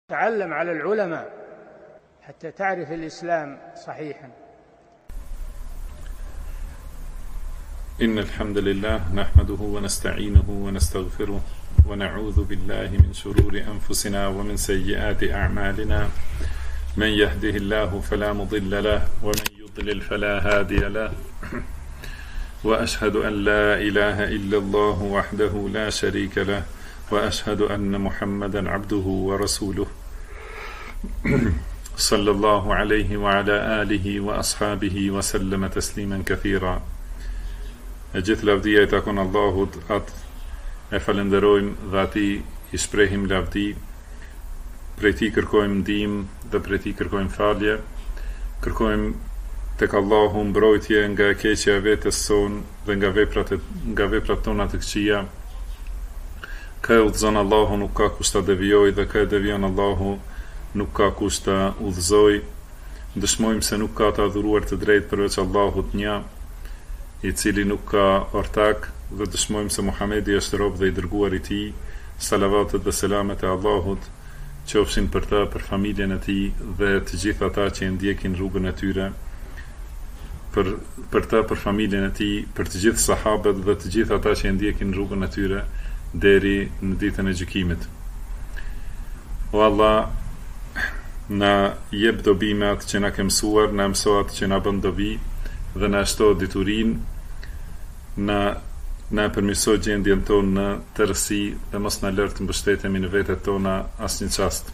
تعلم على العلماء حتى تعرف الإسلام صحيحا. إن الحمد لله نحمده ونستعينه ونستغفره ونعوذ بالله من شرور أنفسنا ومن سيئات أعمالنا. من يهده الله فلا مضل له ومن يضلل فلا هادي له وأشهد أن لا إله إلا الله وحده لا شريك له وأشهد أن محمدا عبده ورسوله صلى الله عليه وعلى آله وأصحابه وسلم تسليما كثيرا. E gjithë lavdia I takon Allahut, atë e falenderojmë dhe atij I shprehim lavdi, prej tij kërkojmë ndihmë dhe prej tij kërkojmë falje, kërkojmë tek Allahu mbrojtje nga e keqja e vetes son dhe nga veprat tona të këqija. Ka e udhëzon Allahu nuk ka kush ta devijoj dhe ka e devijon Allahu nuk ka kush ta udhëzoj. Dëshmojmë se nuk ka të adhuruar të drejtë përveç Allahut një, I cili nuk ka ortak, dhe dëshmojmë se Muhamedi është rob dhe I dërguar I tij. Salavatet dhe selamet e Allahut qofshin për ta, për familjen e tij dhe të gjithë ata që e ndjekin rrugën e tyre, për ta, për familjen e tij, për të gjithë sahabët dhe të gjithë ata që e ndjekin rrugën e tyre deri në ditën e gjykimit. O Allah, na jep dobimet që na ke mësuar, na mëso atë që na bën dobi dhe na shto diturinë, na përmirëso gjendjen tonë në tërësi dhe mos na lër të mbështetemi në vetet tona asnjë çast.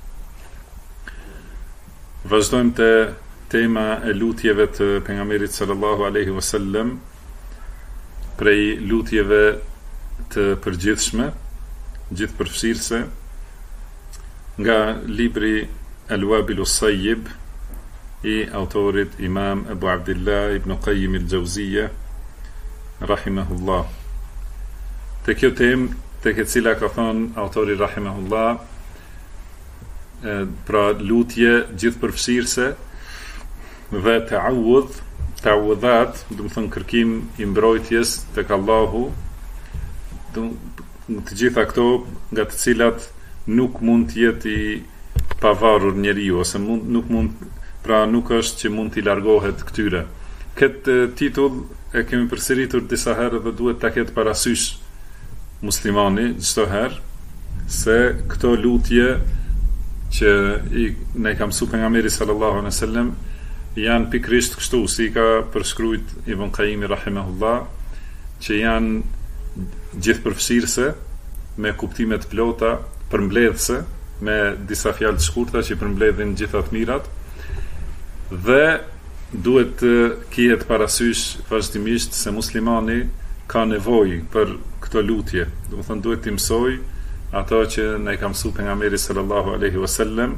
Vazhdojmë te tema e lutjeve të pejgamberit sallallahu alaihi wasallam, prej lutjeve të përgjithshme, gjithëpërfshirëse, nga libri Al-Wabilus Sayyib I autorit Imam Abu Abdillah Ibn Qayyim al-Jawziyya rahimahullah. Te kjo temë, tek e cila ka thënë autori rahimahullah, pra lutje gjithëpërfshirëse dhe ta'awudhat, do të thënë kërkim I mbrojtjes tek Allahu, të gjitha këto nga të cilat nuk mund të jetë I pavarur njeriu, ose nuk është që mund t'i largohet këtyre. Këtë titull e kemi përsëritur disa herë dhe duhet ta ketë parasysh muslimani çdo herë se këto lutje që ne ka mësuar pejgamberi sallallahu alaihi wasallam janë pikërisht kështu si ka përshkruajt Ibn Qayyim rahimahullah, që janë gjithëpërfshirëse me kuptime të plota, përmbledhëse me disa fjalë të shkurtra që përmbledhin gjitha të mirat, dhe duhet të kihet parasysh vazhdimisht se muslimani ka nevojë për këto lutje. Do të thënë duhet të mësoj ato që na I ka mësuar pejgamberi sallallahu alaihi wasallam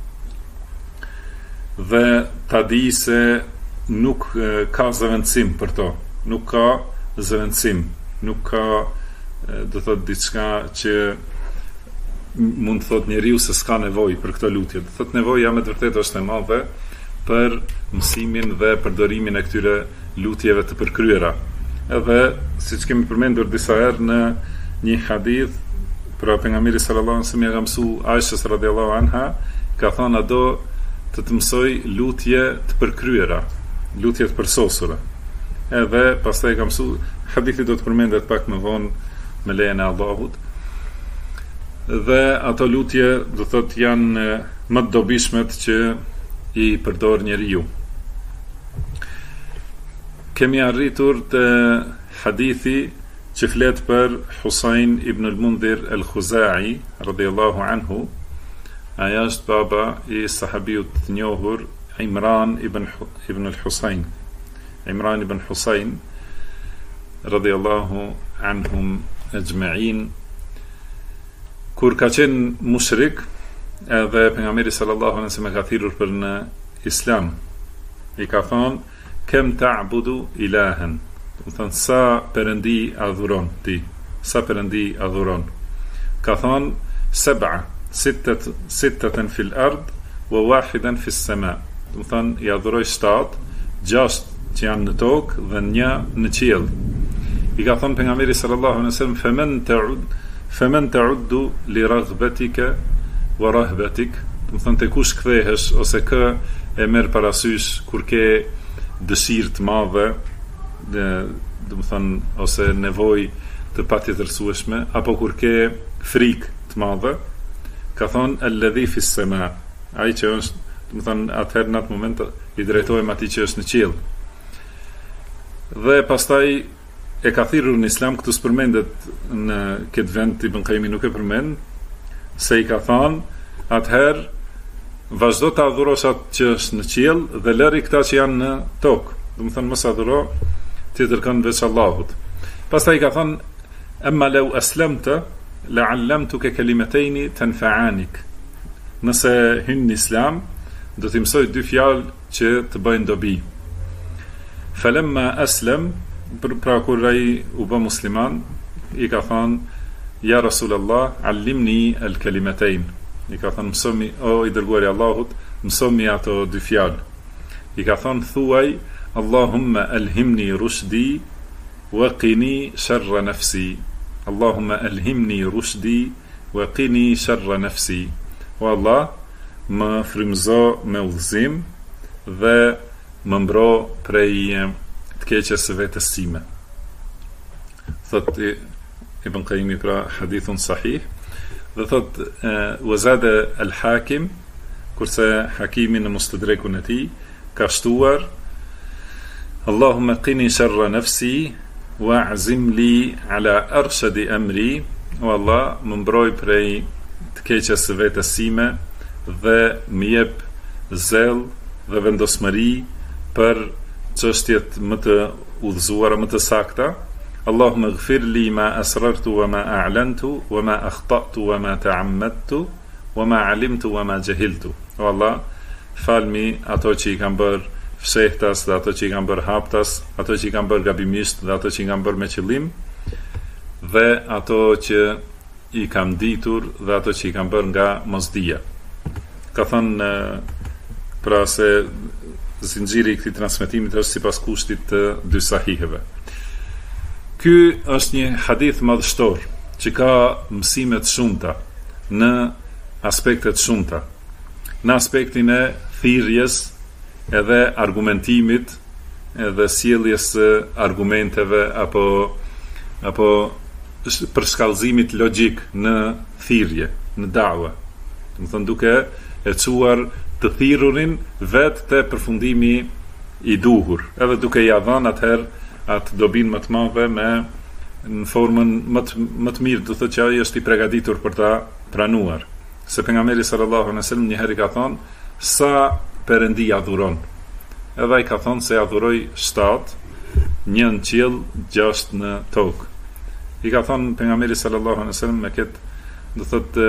dhe ta di se nuk ka zëvendësim për to, nuk ka zëvendësim, nuk ka do të thotë diçka që mund të thotë njeriu se s'ka nevojë për këto lutje. Do thotë nevoja me të vërtetë është e madhe për mësimin dhe përdorimin e këtyre lutjeve të përkryera. Edhe siç kemi përmendur disa herë në një hadith, pra pejgamberi sallallahu alaihi wasallam ka mësuar Aishës radhiyallahu anha, ka thënë do të mësoj lutje të përkryera, lutje të përsosura. Edhe pastaj ka mësuar, hadithi do të përmendet pak më vonë me lejen e Allahut. Dhe ato lutje do thotë janë më të dobishmet që I përdor njeriu. Kemi arritur te hadithi që flet për Husain ibn al-Mundhir al-Khuzai radhiyallahu anhu. Ai është baba I sahabiut të njohur Imran ibn al-Husain. Imran ibn Husain radhiyallahu anhum ajma'in. Kur ka qenë mushrik, edhe pejgamberi sallallahu alaihi wasallam ka thirrur për në Islam, I ka thonë kem ta'budu ilahen, do të thonë sa perëndi adhuron ti, sa perëndi adhuron. Ka thonë sittatan fil ard wa wahidan fis sama, do të thonë I adhuroj 7, 6 që janë në tokë dhe 1 në qiell. I ka thonë pejgamberi sallallahu alaihi wasallam femen ta'uddu li raghbatika wa rahbatik, do të thonë te kush kthehesh ose kë e merr parasysh kur ke dëshirë të madhe, do të thonë ose nevojë të patjetërsueshme, apo kur ke frikë të madhe, ka thonë alladhi fi s-sama, ai që është, do të thonë atëherë në atë moment i drejtohem atij që është në qiell. Dhe pastaj e ka thirrur në Islam, këtu s'përmendet në këtë vend, Ibn Qayyim nuk e përmend, se i ka thënë atëherë vazhdo të adhurosh atë që është në qiell dhe lëri këta që janë në tokë. Do të thonë mos adhuro tjetër kënd veç Allahut. Pastaj ka thënë amma law aslamta la'allamtuka kalimatayn tanfa'anik. Nëse hyn në Islam, do t'i mësoj dy fjalë që të bëjnë dobi. Falamma aslam, pra kur ai u bë musliman, i ka thënë ja Rasulullah, allimni al-kalimatayn. I ka thënë mësomi, o i dërguari i Allahut, mësomi ato dy fjalë. I ka thënë thuaj Allahumma alhimni rushdi wa qini sharra nafsi. Allahumma alhimni rushdi wa qini sharra nafsi. O Allah, më frymëzo me udhëzim dhe më mbro prej të keqes së vetes time. Thot Ibn Qayyim pra hadithun sahih, dhe thot wazada al-Hakim, kurse Hakimi në Mustadrekun e tij ka shtuar Allahumma qini sharra nafsi wa'zim li ala arshadi amri. O Allah, më mbroj prej të keqes së vetes sime dhe më jep zell dhe vendosmëri për çështjet më të udhëzuara, më të sakta. Allahumma ighfir li ma asrartu wa ma a'lantu wa ma akhta'tu wa ma ta'ammadtu wa ma alimtu wa ma jahiltu. O Allah, falmi ato që i kam bërë fshehtas dhe ato që i kam bërë haptas, ato që i kam bërë gabimisht dhe ato që i kam bërë me qëllim, dhe ato që i kam ditur dhe ato që i kam bërë nga mosdia. Ka thënë pra se zinxhiri i këtij transmetimit është sipas kushtit të dy sahiheve. Ky është një hadith madhështor që ka mësime të shumta në aspekte të shumta. Në aspektin e thirrjes, edhe argumentimit, edhe sjelljes së argumenteve apo përshkallëzimit logjik në thirrje, në dawa. Do të thonë duke e çuar të thirrurin vetë te përfundimi i duhur, edhe duke ia dhënë atëherë atë dobin më të madhe me në formën më të mirë, do thotë që ai është i përgatitur për ta pranuar. Se pejgamberi sallallahu alaihi wasallam një herë ka thonë sa Perëndi adhuron. Edhe ai ka thonë se adhuroj 7, 1 në qiell, 6 në tokë. I ka thonë pejgamberi sallallahu alaihi wasallam me këtë, do thotë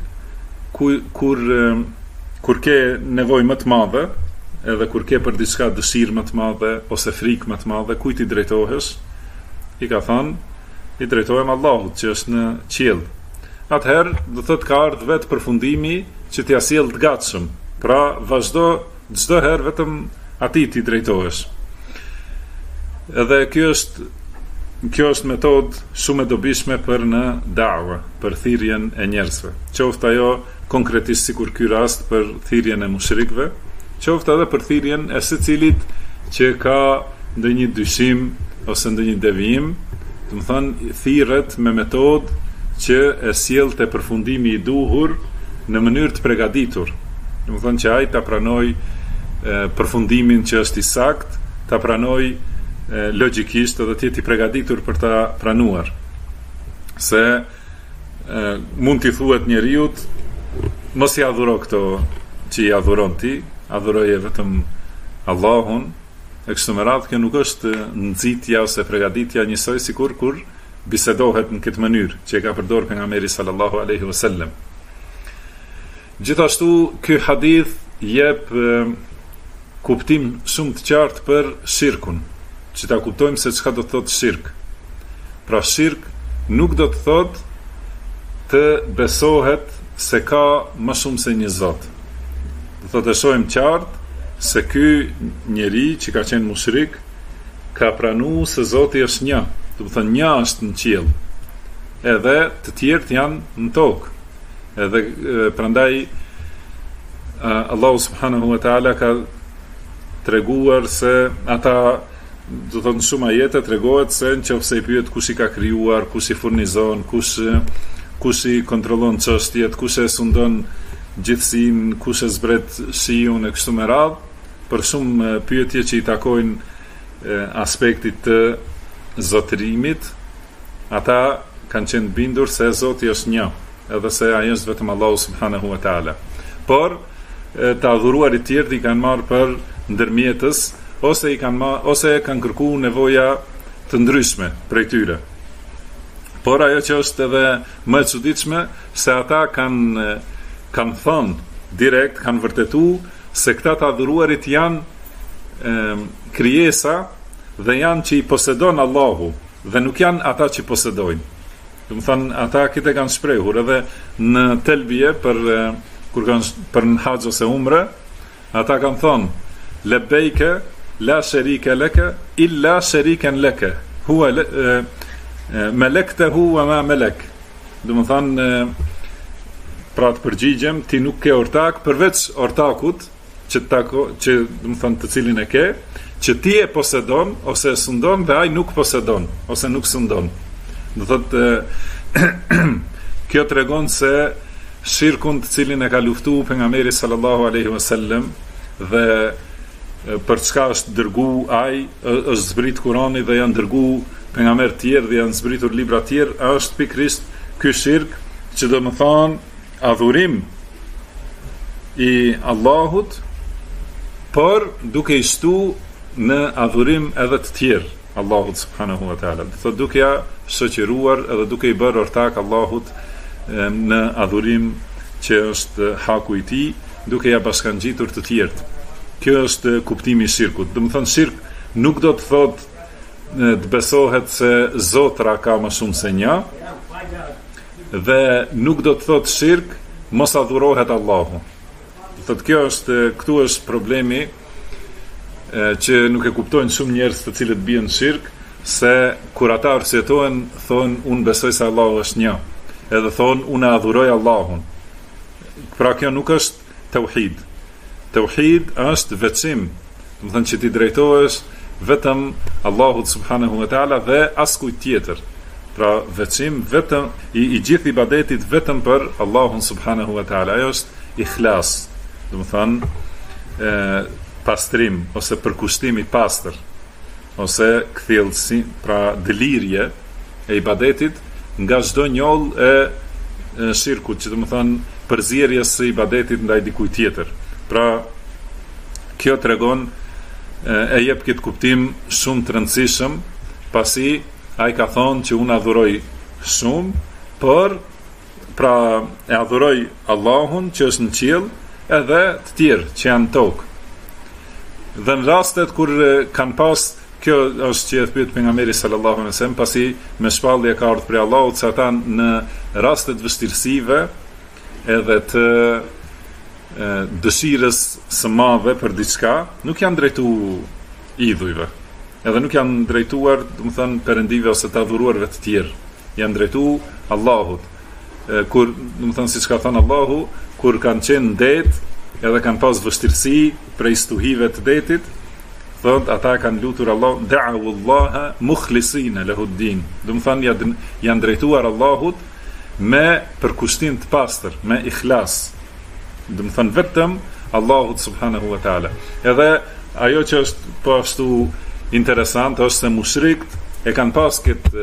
kur ke nevojë më të madhe, edhe kur ke për diçka dëshirë më të madhe ose frikë më të madhe, kujt i drejtohesh? I ka thonë i drejtohem Allahut që është në qiell. Atëherë do thotë ka ardhur vetë përfundimi që t'ia sjell të gatshëm. Pra vazhdo çdo herë vetëm atij ti drejtohesh. Edhe kjo është metodë shumë e dobishme për në dawa, për thirrjen e njerëzve. Qoftë ajo konkretisht sikur ky rast për thirrjen e mushrikëve, qoftë edhe për thirrjen e secilit që ka ndonjë dyshim ose ndonjë devijim, do të thonë thirret me metodë që e sjell te përfundimi i duhur në mënyrë të përgatitur. Do të thonë që ai ta pranoj përfundimin që është i sakt, ta pranoj logjikisht edhe të jetë i përgatitur për ta pranuar. Se mund t'i thuhet njeriut mos i adhuro këto që i adhuron ti, adhuroje vetëm Allahun, e kështu me radhë. Kjo nuk është nxitja ose përgatitja njësoj sikur kur bisedohet në këtë mënyrë që e ka përdorur pejgamberi sallallahu alaihi wasallam. Gjithashtu ky hadith jep kuptim shumë të qartë për shirkun, që ta kuptojmë se çka do të thotë shirk. Pra shirk nuk do të thotë të besohet se ka më shumë se një Zot. Do thotë të shohim qartë se ky njeri që ka qenë mushrik ka pranuar se Zoti është një. Do të thonë një është në qiell, edhe të tjerët janë në tokë. Edhe prandaj Allahu subhanahu wa taala ka treguar se ata, do thonë shumë ajete tregohet se nëse i pyet kush i ka krijuar, kush i furnizon, kush i kontrollon çështjet, kush e sundon gjithësinë, kush e zbret shiun e kështu me radhë, për shumë pyetje që i takojnë aspektit të zotërimit, ata kanë qenë bindur se Zoti është një, edhe se ai është vetëm Allahu subhanahu wa taala. Por të adhuruarit tjerë i kanë marrë për ndërmjetës, ose kanë kërkuar nevoja të ndryshme prej tyre. Por ajo që është edhe më e çuditshme, se ata kanë thënë direkt, kanë vërtetuar se këta të adhuruarit janë krijesa dhe janë që i posedon Allahu, dhe nuk janë ata që posedojnë. Do të thonë, ata këtë kanë shprehur edhe në telbije për në haxh ose umre, ata kanë thonë lebejke la sharika laka illa sharikan laka huwa melektehu wa ma melek. Do të thonë, pra të përgjigjem, ti nuk ke ortak përveç ortakut që do të thonë të cilin e ke, që ti e posedon ose e sundon dhe ai nuk posedon ose nuk sundon. Do thotë kjo tregon se shirkun të cilin e ka luftuar pejgamberi sallallahu alaihi wasallam dhe për çka është dërgu ai, është zbrit Kurani dhe janë dërgu pejgamber të tjerë dhe janë zbritur libra të tjerë, është pikërisht ky shirk, që do të thonë adhurim i Allahut, por duke i shtu në adhurim edhe të tjerë Allahut subhanahu wa taala. Do thotë duke ja shoqëruar edhe duke i bërë ortak Allahut në adhurim që është haku i tij, duke ja bashkangjitur të tjerët. Kjo është kuptimi i shirkut. Do të thonë, shirk nuk do të thotë të besohet se zotra ka më shumë se një, dhe nuk do të thotë shirk mos adhurohet Allahu. Do thotë, kjo është, këtu është problemi që nuk e kuptojnë shumë njerëz të cilët bien shirk, se kur ata arsjetohen, thonë unë besoj se Allahu është një, edhe thonë unë adhuroj Allahun. Pra kjo nuk është tauhid. Tauhid është veçim, do të thonë që ti drejtohesh vetëm Allahut subhanahu wa taala dhe askujt tjetër. Pra veçim vetëm i gjithë ibadetit vetëm për Allahun subhanahu wa taala. Ajo është ikhlas, do të thonë pastrim ose përkushtim i pastër, ose kthjellësi, pra delirje e ibadetit nga çdo njoll e shirkut, që do të thonë përzierjes së ibadetit ndaj dikujt tjetër. Pra kjo tregon, e jep këtë kuptim shumë të rëndësishëm, pasi ai ka thonë që unë adhuroj shumë, por pra e adhuroj Allahun që është në qiell edhe të tjerë që janë tokë. Dhe në rastet kur kanë pas, kjo është që e pyet pejgamberi sallallahu alaihi wasallam, pasi me shpallje ka ardhur prej Allahut se ata në rastet vështirësive edhe të dëshirës së madhe për diçka, nuk janë drejtuar idhujve, edhe nuk janë drejtuar, do të thonë, perëndive ose të adhuruarve të tjerë, janë drejtuar Allahut. Kur, do të thonë, siç ka thënë Allahu, kur kanë qenë në det, edhe kanë pas vështirësi prej stuhive të detit, thotë ata kanë lutur Allah, da'u Allaha mukhlisina lahu ad-din. Do të thonë, janë drejtuar Allahut me përkushtim të pastër, me ikhlas. Do të thonë vetëm Allahut subhanahu wa taala. Edhe ajo që është po ashtu interesant është se mushrikët e kanë pas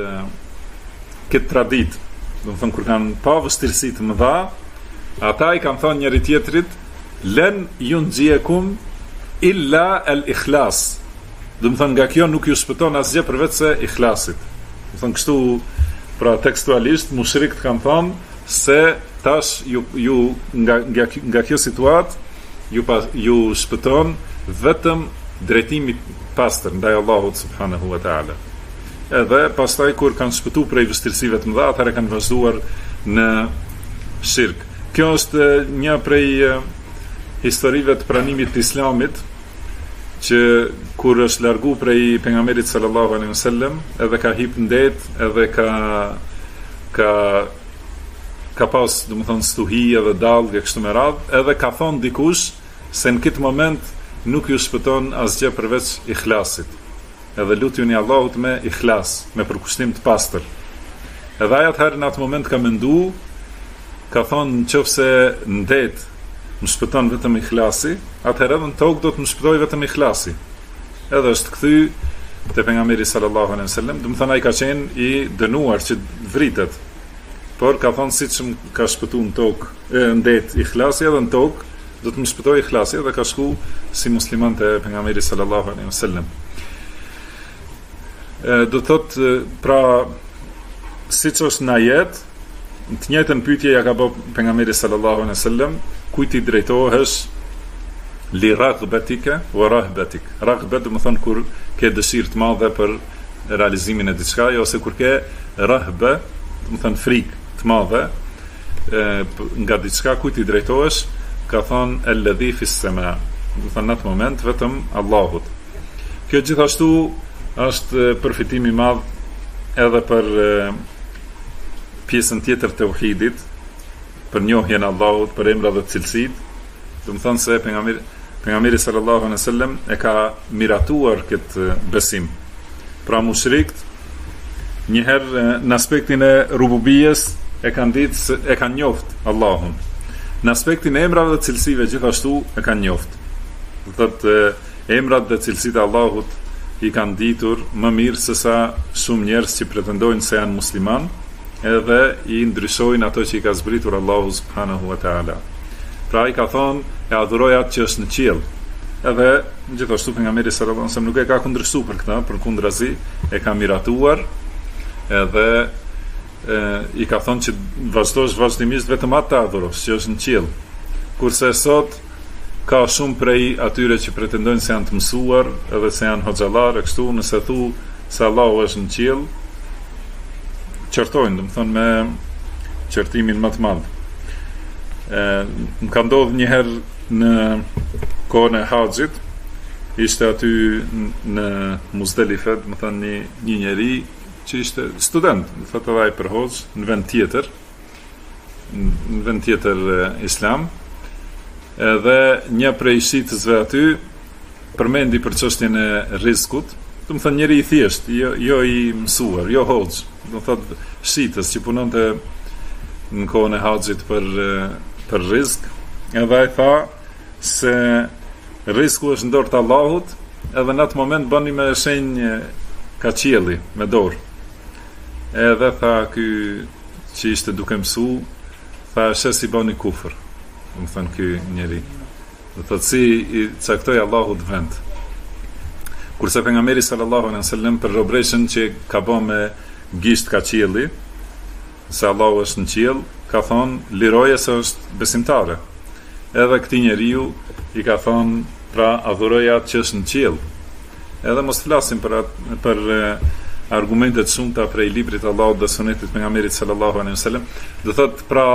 këtë tradit. Do të thonë, kur kanë pa vështirësi të mëdha, ata i kanë thënë njëri tjetrit, len yunjikum illa al-ikhlas. Do të thonë, nga kjo nuk ju shpëton asgjë përveç se ikhlasit. Do të thonë, kështu, pra tekstualisht mushrikët kanë thënë se tash ju nga kjo situatë ju shpëton vetëm drejtimi pastër ndaj Allahut subhanahu wa taala. Edhe pastaj kur kanë shpëtuar prej vështirësive të mëdha, atëherë kanë vazhduar në shirk. Kjo është një prej historive të pranimit të Islamit, që kur është largu prej pejgamberit sallallahu alaihi wasallam, edhe ka hip në det, edhe ka ka pas, domethënë stuhi edhe dallë kështu me radhë, edhe ka thonë dikush se në këtë moment nuk ju shpëton asgjë përveç ikhlasit. Edhe lutjuni Allahut me ikhlas, me përkushtim të pastër. Edhe ai atëherë në atë moment ka mendu, ka thonë nëse në det më shpëton vetëm ikhlasi, atëherë edhe në tokë do të më shpëtoj vetëm ikhlasi. Edhe është kthy te pejgamberi sallallahu alaihi wasallam, do të thonë ai ka qenë i dënuar që vritet. Por ka thonë siç më ka shpëtuar në tokë, në det ikhlasi, edhe në tokë do të më shpëtoj ikhlasi, dhe ka shku si musliman te pejgamberi sallallahu alaihi wasallam. Do thotë pra siç është në ajet, të njëjtën pyetje ja ka bë pejgamberi sallallahu alaihi wasallam, kujt i drejtohesh li raghbatika wa rahbatik. Raghbat do të thonë kur ke dëshirë të madhe për realizimin e diçka, ose kur ke rahba, do të thonë frikë të madhe nga diçka, kujt i drejtohesh? Ka thonë alladhi fis sama. Do të thonë në atë moment vetëm Allahut. Kjo gjithashtu është përfitim i madh edhe për pjesën tjetër të tauhidit, për njohjen e Allahut, për emrat dhe cilësitë. Do të thonë se pejgamberi sallallahu alaihi wasallam e ka miratuar këtë besim. Pra mushrikt njëherë në aspektin e rububijes e kanë ditë, e kanë njoft Allahun. Në aspektin e emrave dhe cilësive gjithashtu e kanë njoft. Do thotë emrat dhe cilësitë e Allahut i kanë ditur më mirë se sa shumë njerëz që pretendojnë se janë musliman, edhe i ndryshojnë ato që i ka zbritur Allahu subhanahu wa taala. Pra i ka thonë e adhuroj atë që është në qiell. Edhe gjithashtu pejgamberi sallallahu alaihi wasallam nuk e ka kundërshtuar për këtë, përkundrazi e ka miratuar, edhe i ka thonë që vazhdosh vazhdimisht vetëm atë të adhurosh që është në qiell. Kurse sot ka shumë prej atyre që pretendojnë se janë të mësuar, edhe se janë hoxhallar, e kështu, nëse thu se Allahu është në qiell, qërtojnë, do të thonë me qërtimin më të madh. Më ka ndodhur një herë në kohën e haxhit, ishte aty në Muzdalife, do të thonë një njeri që ishte student, do thotë edhe ai për hoxh në vend tjetër islam. Edhe një prej shitësve aty përmendi për çështjen e rrezikut, do të thonë njëri i thjesht, jo i mësuar, jo hoxh, do thotë shitës që punonte në kohën e haxhit për rrezik, edhe ai tha se rreziku është në dorë të Allahut, edhe në atë moment bëni me shenjë ka qielli me dorë. Edhe tha ky që ishte duke mësu, tha si bëni kufër. Më thënë ky njeri, do thotë si i caktoi Allahut vend. Kurse pejgamberi sallallahu alaihi wasallam për robreshën që ka bë me gisht ka qielli, se Allahu është në qiell, ka thonë liroje se është besimtare. Edhe këtij njeriu i ka thonë pra adhuroja atë që është në qiell. Edhe mos flasim për argumentet shumëta prej librit të Allahut dhe sunetit pejgamberit sallallahu alaihi wasallam. Do thotë pra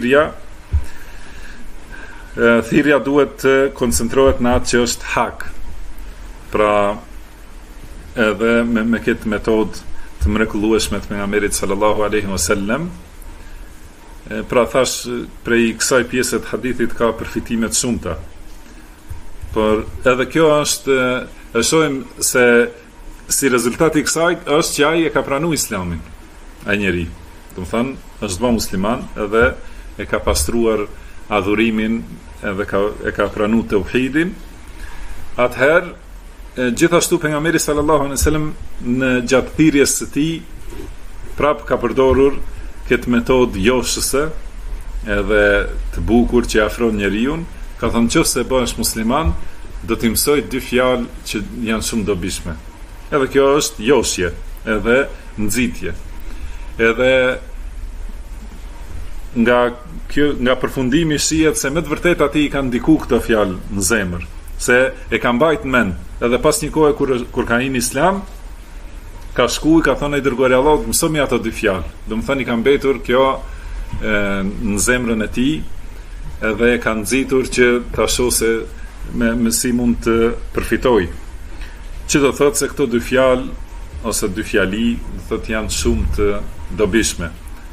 thirrja duhet të koncentrohet në atë që është hak. Pra edhe me këtë metodë të mrekullueshme të pejgamberit sallallahu alaihi wasallam. Pra thash prej kësaj pjese të hadithit ka përfitime të shumta. Por edhe kjo është, e shohim se si rezultati i kësaj është që ai e ka pranuar Islamin. Ai njeri, do të thonë, është bërë musliman edhe e ka pastruar adhurimin, edhe e ka pranuar tauhidin. Atëherë gjithashtu pejgamberi sallallahu alaihi wasallam në gjatë thirrjes së tij prap ka përdorur këtë metodë joshëse edhe të bukur që afron njeriu. Ka thënë nëse bëhesh musliman, do t'i mësoj 2 fjalë që janë shumë dobishme. Edhe kjo është joshje, edhe nxitje. Edhe nga përfundimi shihet se me të vërtetë atij i kanë ndiku këto fjalë në zemër, se e ka mbajtur në mend. Edhe pas një kohe kur ka hyrë në Islam, ka shku i ka thonë ai dërguari i Allahut, mësoni ato 2 fjalë. Do të thonë i ka mbetur kjo në zemrën e tij, edhe e ka nxitur që ta shohë se me si mund të përfitoj. Që do thotë se këto 2 fjalë ose 2 fjali do thotë janë shumë të dobishme.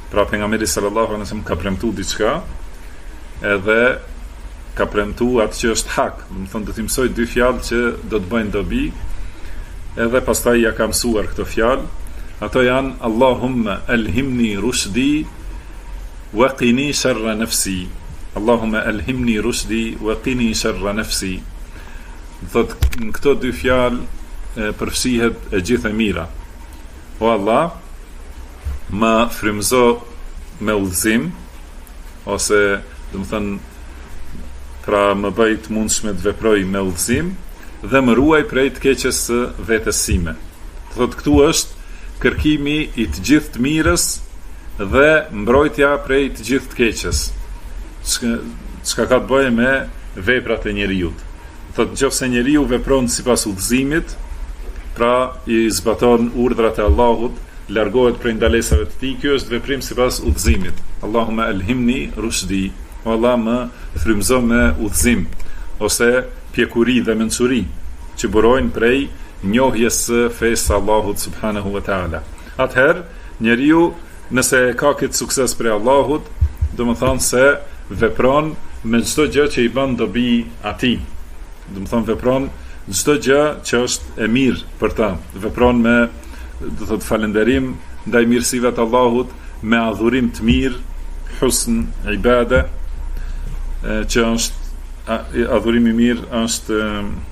Pra pejgamberi sallallahu alaihi wasallam ka premtuar diçka, edhe ka premtuar atë që është hak, do të thonë do t'i mësoj dy fjalë që do të bëjnë dobi, edhe pastaj ja ka mësuar këto fjalë. Ato janë Allahumma alhimni rushdi wa qini sharra nafsi. Allahumma alhimni rushdi wa qini sharra nafsi. Thot në këto dy fjalë përfshihet e gjithë e mira. O Allah, më frymëzo me udhëzim, ose do të thënë pra më bëj të mundshme të veproj me udhëzim dhe më ruaj prej të keqes së vetes sime. Thot këtu është kërkimi i të gjithë të mirës dhe mbrojtja prej të gjithë të keqes. Çka ka të bëjë me veprat e njeriut. Thot nëse njeriu vepron sipas udhëzimit, pra i zbaton urdhrat e Allahut, largohet prej ndalesave të tij, kjo është veprim sipas udhëzimit. Allahumma alhimni rushdi. O Allah, më frymëzo me udhëzim ose pjekuri dhe mençuri që burojnë prej njohjes së fesë së Allahut subhanahu wa taala. Atëherë, njeriu nëse ka këtë sukses prej Allahut, do të thonë se vepron me çdo gjë që i bën dobi atij. Do të thonë vepron çdo gjë që është e mirë për ta. Vepron me, do të thotë, falënderim ndaj mirësive të Allahut, me adhurim të mirë, husn ibade, që është adhurimi mirë është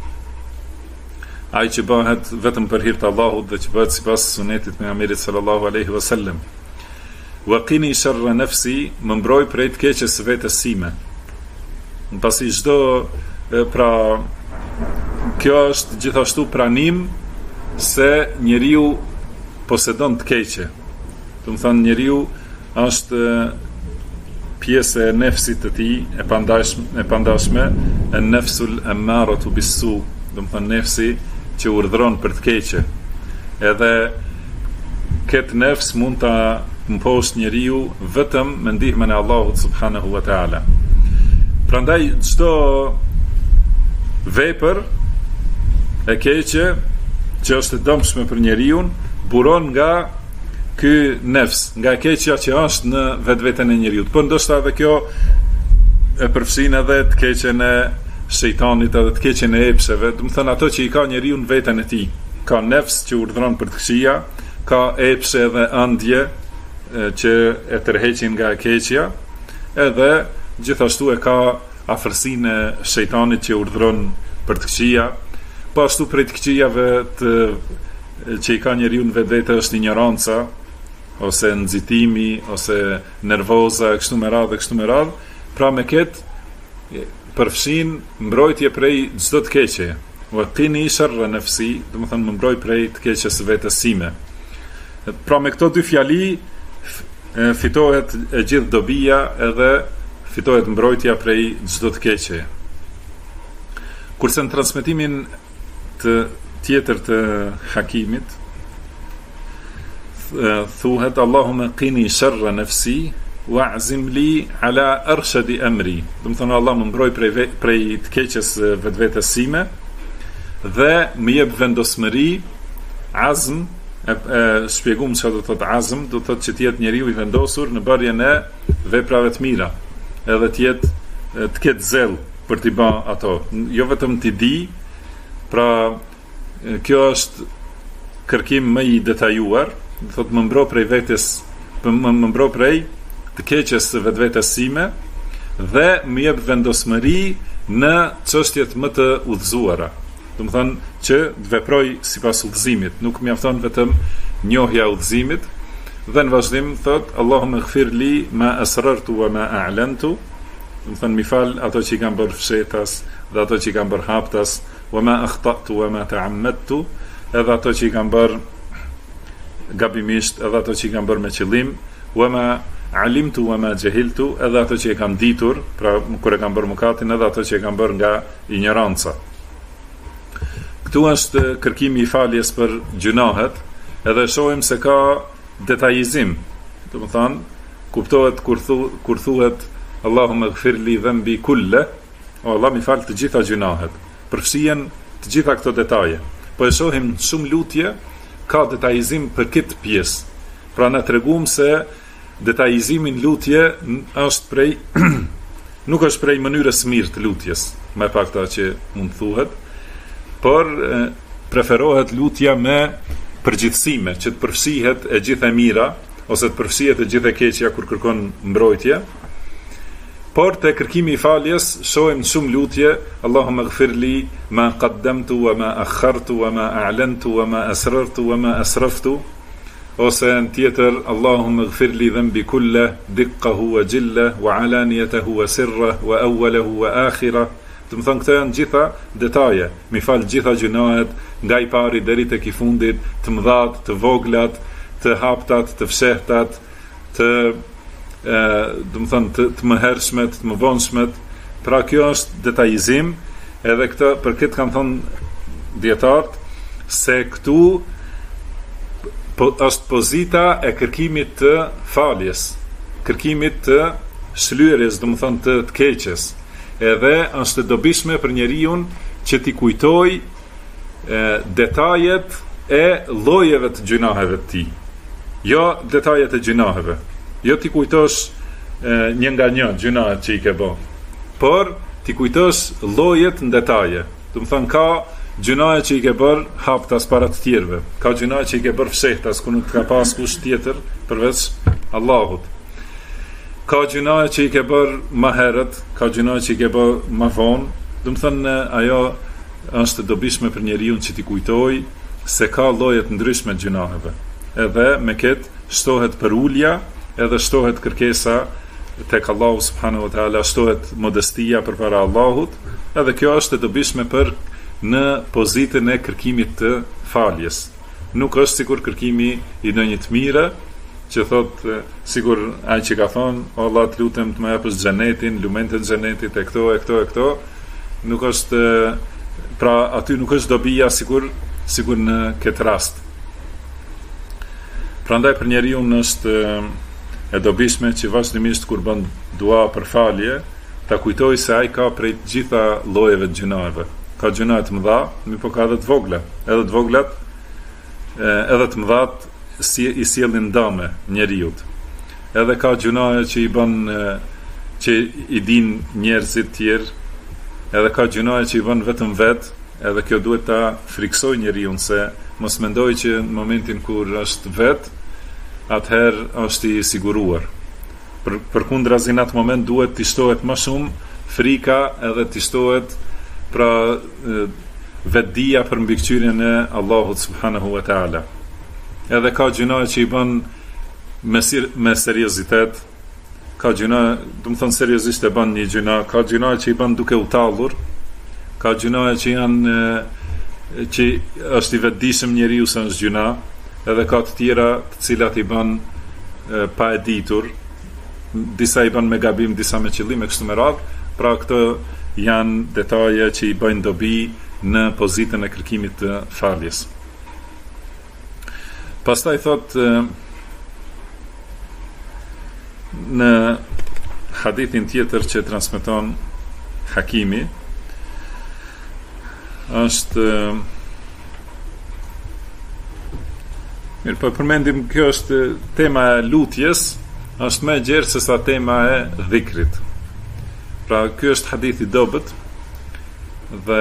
ai që bëhet vetëm për hir të Allahut dhe që bëhet sipas sunetit të pejgamberit sallallahu alaihi wasallam. Wa qini sharra nafsi, më mbroj prej të keqes së vetes sime. Pasi çdo pra kjo është gjithashtu pranim se njeriu posedon të keqe. Do të thonë njeriu është pjesë e nefsit të tij e pandashme, e nefsul ammaratu bisu, do të thonë nefsi që urdhëron për të keqe. Edhe këtë nefs mund ta mposht njeriu vetëm me ndihmën e Allahut subhanahu wa taala. Prandaj çdo vepër e keqe që është e dëmshme për njeriu buron nga ky nefs, nga keqja që është në vetveten e njeriu. Por ndoshta edhe kjo e përfshin edhe të keqen e shejtanit edhe të keqen e epsheve, do të thënë ato që i ka njeriu në veten e tij. Ka nefs që urdhëron për të këqija, ka epshe dhe ëndje që e tërheqin nga e keqja, edhe gjithashtu e ka afërsinë e shejtanit që urdhëron për të këqija. Po ashtu prej të këqijave që i ka njeriu në vetvete është ignoranca, ose nxitimi, ose nervoza, kështu me radhë, pra me këtë përfshin mbrojtje prej çdo të keqe. Wa qini sharra nafsi, do të thonë më mbroj prej të keqes së vetes sime. Pra me këto dy fjali fitohet e gjithë dobia edhe fitohet mbrojtja prej çdo të keqe. Kurse në transmetimin tjetër të Hakimit thuhet Allahumma qini sharra nafsi wa'zim li ala arshadi amri. Do të thonë Allah më mbroj prej të keqes vetvetes sime dhe më jep vendosmëri, azm, shpjegum çfarë do të thotë azm, do të thotë që të jetë njeriu i vendosur në bërjen e veprave të mira, edhe të ketë zell për t'i bërë ato, jo vetëm t'i di. Pra kjo është kërkim më i detajuar, do thotë më mbro prej vetes, më mbro prej të keqes së vetvetes sime dhe më jep vendosmëri në çështjet më të udhëzuara. Do të thonë që të veproj sipas udhëzimit, nuk mjafton vetëm njohja e udhëzimit. Dhe në vazhdim thot Allahumma ighfir li ma asrartu wa ma a'lantu, do të thonë mi fal ato që i kam bërë fshetas dhe ato që i kam bërë haptas, wa ma akhtatu wa ma ta'ammadtu, edhe ato që i kam bërë gabimisht, edhe ato që i kam bërë me qëllim, wa ma alimtu wa ma jahiltu, edhe ato që i kam ditur, pra kur e kam bërë mëkatin, edhe ato që i kam bërë nga ignoranca. Këtu është kërkimi i faljes për gjunahet, edhe shohim se ka detajizim. Do të thonë, kuptohet kur thuhet Allahumma ighfir li dhanbi kulle, o Allah mi fal të gjitha gjunahet. Përfshihen të gjitha këto detaje. Po e shohim shumë lutje ka detajizim për këtë pjesë. Pra na tregum se detajizimin lutje është prej nuk është prej mënyrës mirë të lutjes, me pak ta që mund thuhet, por preferohet lutja me përgjithësime, që të përfshihet e gjithë e mira, ose të përfshihet e gjithë e keqja kur kërkon mbrojtje. Por te kërkimi i faljes shohim shumë lutje, Allahumma ighfirli ma qaddamtu wa ma akhartu wa ma a'lantu wa ma asrartu wa ma asraftu, ose në tjetër Allahumma ighfirli dhanbi kullah diqqahu wa jillah wa alaniyatahu wa sirrah wa awwalahu wa akhirah. Do të thonë këto janë gjitha detaje, mi fal gjitha gjunahet nga i pari deri tek i fundit, të mëdhat, të voglat, të haptat, të fshehtat, të do të thonë të mëhershmet, të mëvonshmet. Pra kjo është detajizim, edhe këtë për këtë kanë thonë dietarët se këtu është pozita e kërkimit të faljes, kërkimit të shlyerjes, do të thonë të keqes. Edhe është e dobishme për njeriu që t'i kujtoj detajet e llojeve të gjunaheve të tij. Jo detajet e gjunaheve. Jo t'i kujtosh një nga një gjunahet që i ke bë, por t'i kujtosh llojet në detaje. Do të thonë ka gjunahe që i ke bërë haptas para të tjerëve, ka gjunahe që i ke bërë fshehtas ku nuk ka pas kush tjetër përveç Allahut. Ka gjunahe që i ke bërë më herët, ka gjunahe që i ke bërë më vonë. Do të thënë ajo është e dobishme për njeriu që t'i kujtoj se ka lloje të ndryshme të gjunaheve. Edhe me këtë shtohet për ulja, edhe shtohet kërkesa tek Allahu subhanahu wa taala, shtohet modestia përpara Allahut, edhe kjo është e dobishme për në pozitën e kërkimit të faljes. Nuk është sikur kërkimi i ndonjë të mire, që thot sigur ai që ka thonë, o Allah të lutem të më japësh xhenetin, lumentet e xhenetit e këto, nuk është, pra aty nuk është dobia sigur në këtë rast. Prandaj për njeriu është e dobishme që vazhdimisht kur bën dua për falje, ta kujtoj se ai ka prej të gjitha llojeve të gjunaheve. Ka gjunahe të mëdha, po ka edhe të vogla. Edhe të voglat, edhe të mëdhat i sjellin dëme njeriut. Edhe ka gjunahe që i bën që i din njerëzit tjerë, edhe ka gjunahe që i bën vetëm vet, edhe kjo duhet ta friksoj njeriu se mos mendoj që në momentin kur është vet, atëherë është i siguruar. Përkundrazi në atë moment duhet t'i shtohet më shumë frika edhe t'i shtohet pra vetdia për mbikëqyrjen e Allahut subhanahu wa taala. Edhe ka gjunahe që i bën me seriozitet, ka gjunahe, do të thonë seriozisht e bën një gjuna, ka gjunahe që i bën duke u tallur, ka gjunahe që janë që është i vetëdijshëm njeriu se është gjuna, edhe ka të tjera të cilat i bën pa e ditur, disa i bën me gabim, disa me qëllim e kështu me radhë. Pra këto janë detaje që i bëjnë dobi në pozitën e kërkimit të faljes. Pastaj thot në hadithin tjetër që transmeton Hakimi, është mirë, po përmendim kjo është tema e lutjes, është më e gjerë se sa tema e dhikrit. Pra ky është hadith i dobët, dhe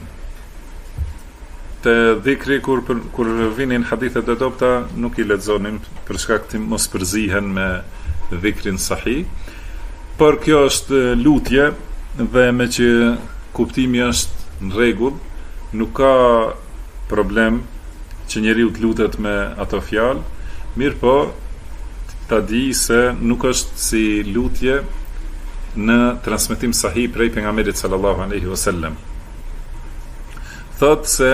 te dhikri kur vinin hadithet e dobta nuk i lexonim për shkak të mos përzihen me dhikrin sahih, por kjo është lutje dhe me që kuptimi është në rregull, nuk ka problem që njeriu të lutet me ato fjalë, mirë po ta di se nuk është si lutje në transmetim sahih prej pejgamberit sallallahu alaihi wasallam. Thot se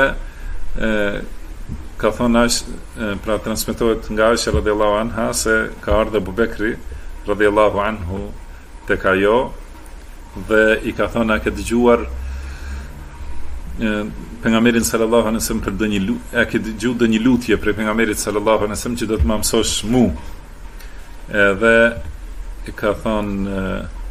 ka thonë pra transmetohet nga Aisha radhiyallahu anha se ka ardhur Abu Bekri radhiyallahu anhu tek ajo dhe i ka thonë a ke dëgjuar pejgamberin sallallahu alaihi wasallam për ndonjë lutje, a ke dëgjuar ndonjë lutje prej pejgamberit sallallahu alaihi wasallam që do të më mësosh mu? Dhe i ka thonë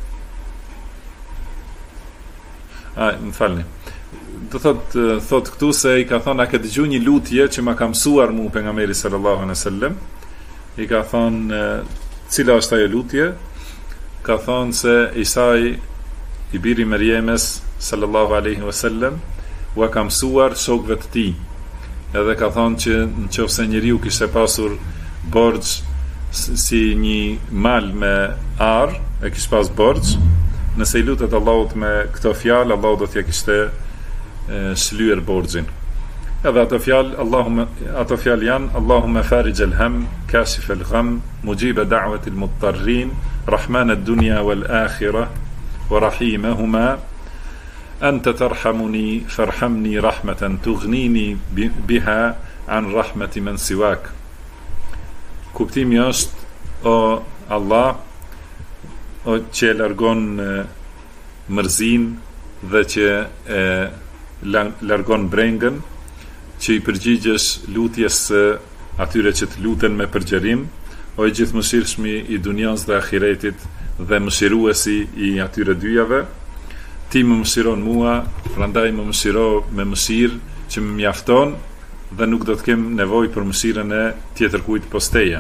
më falni. Do thot këtu se i ka thonë a ke dëgjuar një lutje që ma ka mësuar mu pejgamberi sallallahu alaihi wasallam. I ka thonë cila është ajo lutje? Ka thonë se Isai i biri Mërjemes sallallahu alaihi wasallam u ka mësuar shokëve të tij. Edhe ka thonë që nëse njeriu kishte pasur borxh si një mal me ar, e kishte pas borxh, nëse i lutet Allahut me këto fjalë, Allahu do t'ia kishte shlyer borxhin. Edhe ato fjalë janë Allahumma farij al-ham, kashif al-gham, mujib da'wat al-muttarrin, rahman ad-dunya wal-akhirah, wa rahimahuma, anta tarhamuni farhamni rahmatan tughnini biha an rahmati man siwak. Kuptimi është, o Allah, o që e largon mërzin dhe që e largon brengën, që i përgjigjesh lutjes atyre që të luten me përgjerim, o i gjithë mëshirshmi i dunjas dhe ahiretit dhe mëshiruesi i atyre dyjave. Ti më mëshiron mua, prandaj më mëshiro me mëshirë që më mjafton dhe nuk do të kem nevojë për mëshirën e tjetër kujt posteje.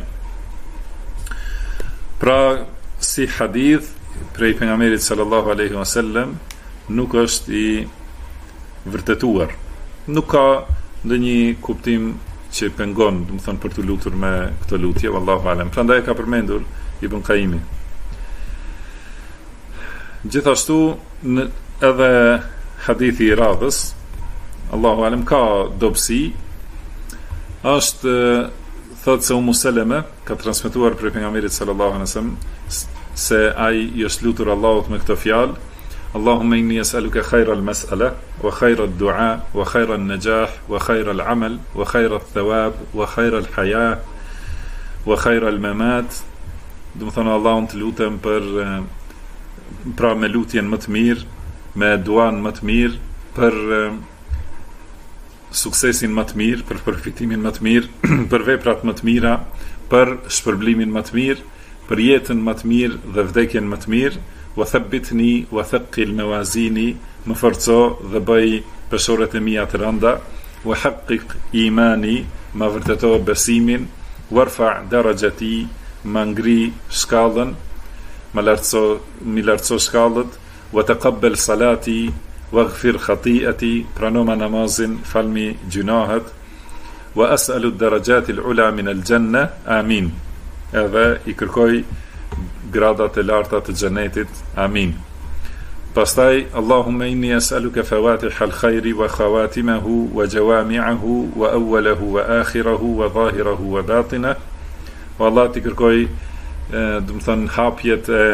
Pra, si hadith prej pejgamberit sallallahu alaihi wasallam nuk është i vërtetuar. Nuk ka ndonjë kuptim që pengon, do të thonë, për të lutur me këtë lutje, wallahu alem. Prandaj ka përmendur Ibn Qayyimi. Gjithashtu edhe hadithi i radhës, Allahu alem, ka dobësi. Është thotë se Ummu Seleme ka transmetuar prej pejgamberit sallallahu alaihi wasallam se ai i është lutur Allahut me këtë fjalë: Allahumma inni as'aluka khayra al-mas'ala wa khayra ad-du'a wa khayra an-najah wa khayra al-amal wa khayra ath-thawab wa khayra al-hayah wa khayra al-mamat. Do të thonë, Allahun të lutem për pra me lutjen më të mirë, me duan më të mirë, për suksesin më të mirë, për përfitimin më të mirë, për veprat më të mira, për shpërblimin më të mirë, për jetën më të mirë dhe vdekjen më të mirë. Wa thabbitni wa thaqqil mawazini, më forco dhe bëj peshoret e mia të rënda. Wa haqqiq imani, më vërteto besimin. Warfa darajati, më ngri shkallën, më lartëso shkallët. Wa taqabbal salati waghfir khati'ati, pranoma namazin, falmi gjunahet. Wa as'alu ad-darajati al-ula min al-janna, amin. Edhe i kërkoj gradat e larta të xhenetit, amin. Pastaj, Allahumma inni as'aluka fawatih al-khayri wa khawatimahu wa jawami'ahu wa awwalahu wa akhirahu wa zahirahu wa batinahu. O Allah, ti kërkoj, do të thënë, hapjet e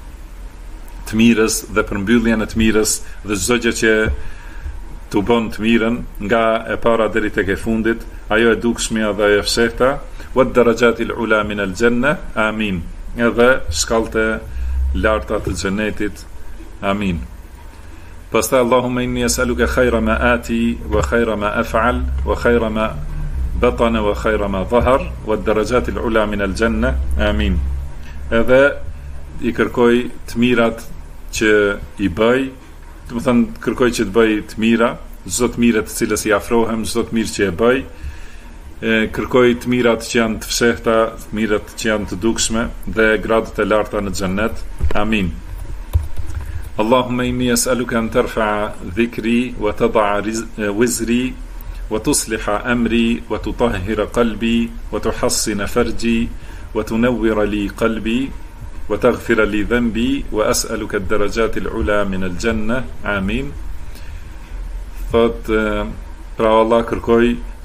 të mirës dhe përmbylljen e të mirës dhe çdo gjë që të bën të mirën, nga e para deri tek e fundit, ajo e dukshmja dhe ajo e fshehta, wa ad-darajati al-ula min al-janna, amin. Edhe shkallët e larta të xhenetit, amin. Pastaj, Allahumma inni as'aluka khayra ma ati wa khayra ma af'al wa khayra ma batana wa khayra ma zahar wa ad-darajati al-ula min al-janna, amin. Edhe i kërkoj të mirat që i bëj, do të thënë, kërkoj që të bëj të mira, çdo të mirë të cilës i afrohem, çdo të mirë që e bëj. Kërkoj të mirat që janë të fshehta, të mirat që janë të dukshme dhe gradat e larta në xhennet, amin. Allahumma inni as'aluka an tarfa'a dhikri wa tad'a wizri wa tusliha amri wa tutahhira qalbi wa tuhassina farji wa tunawwira li qalbi wa taghfira li dhanbi wa as'aluka ad-darajati al-ula min al-janna, amin. Thot, pra Allah, kërkoj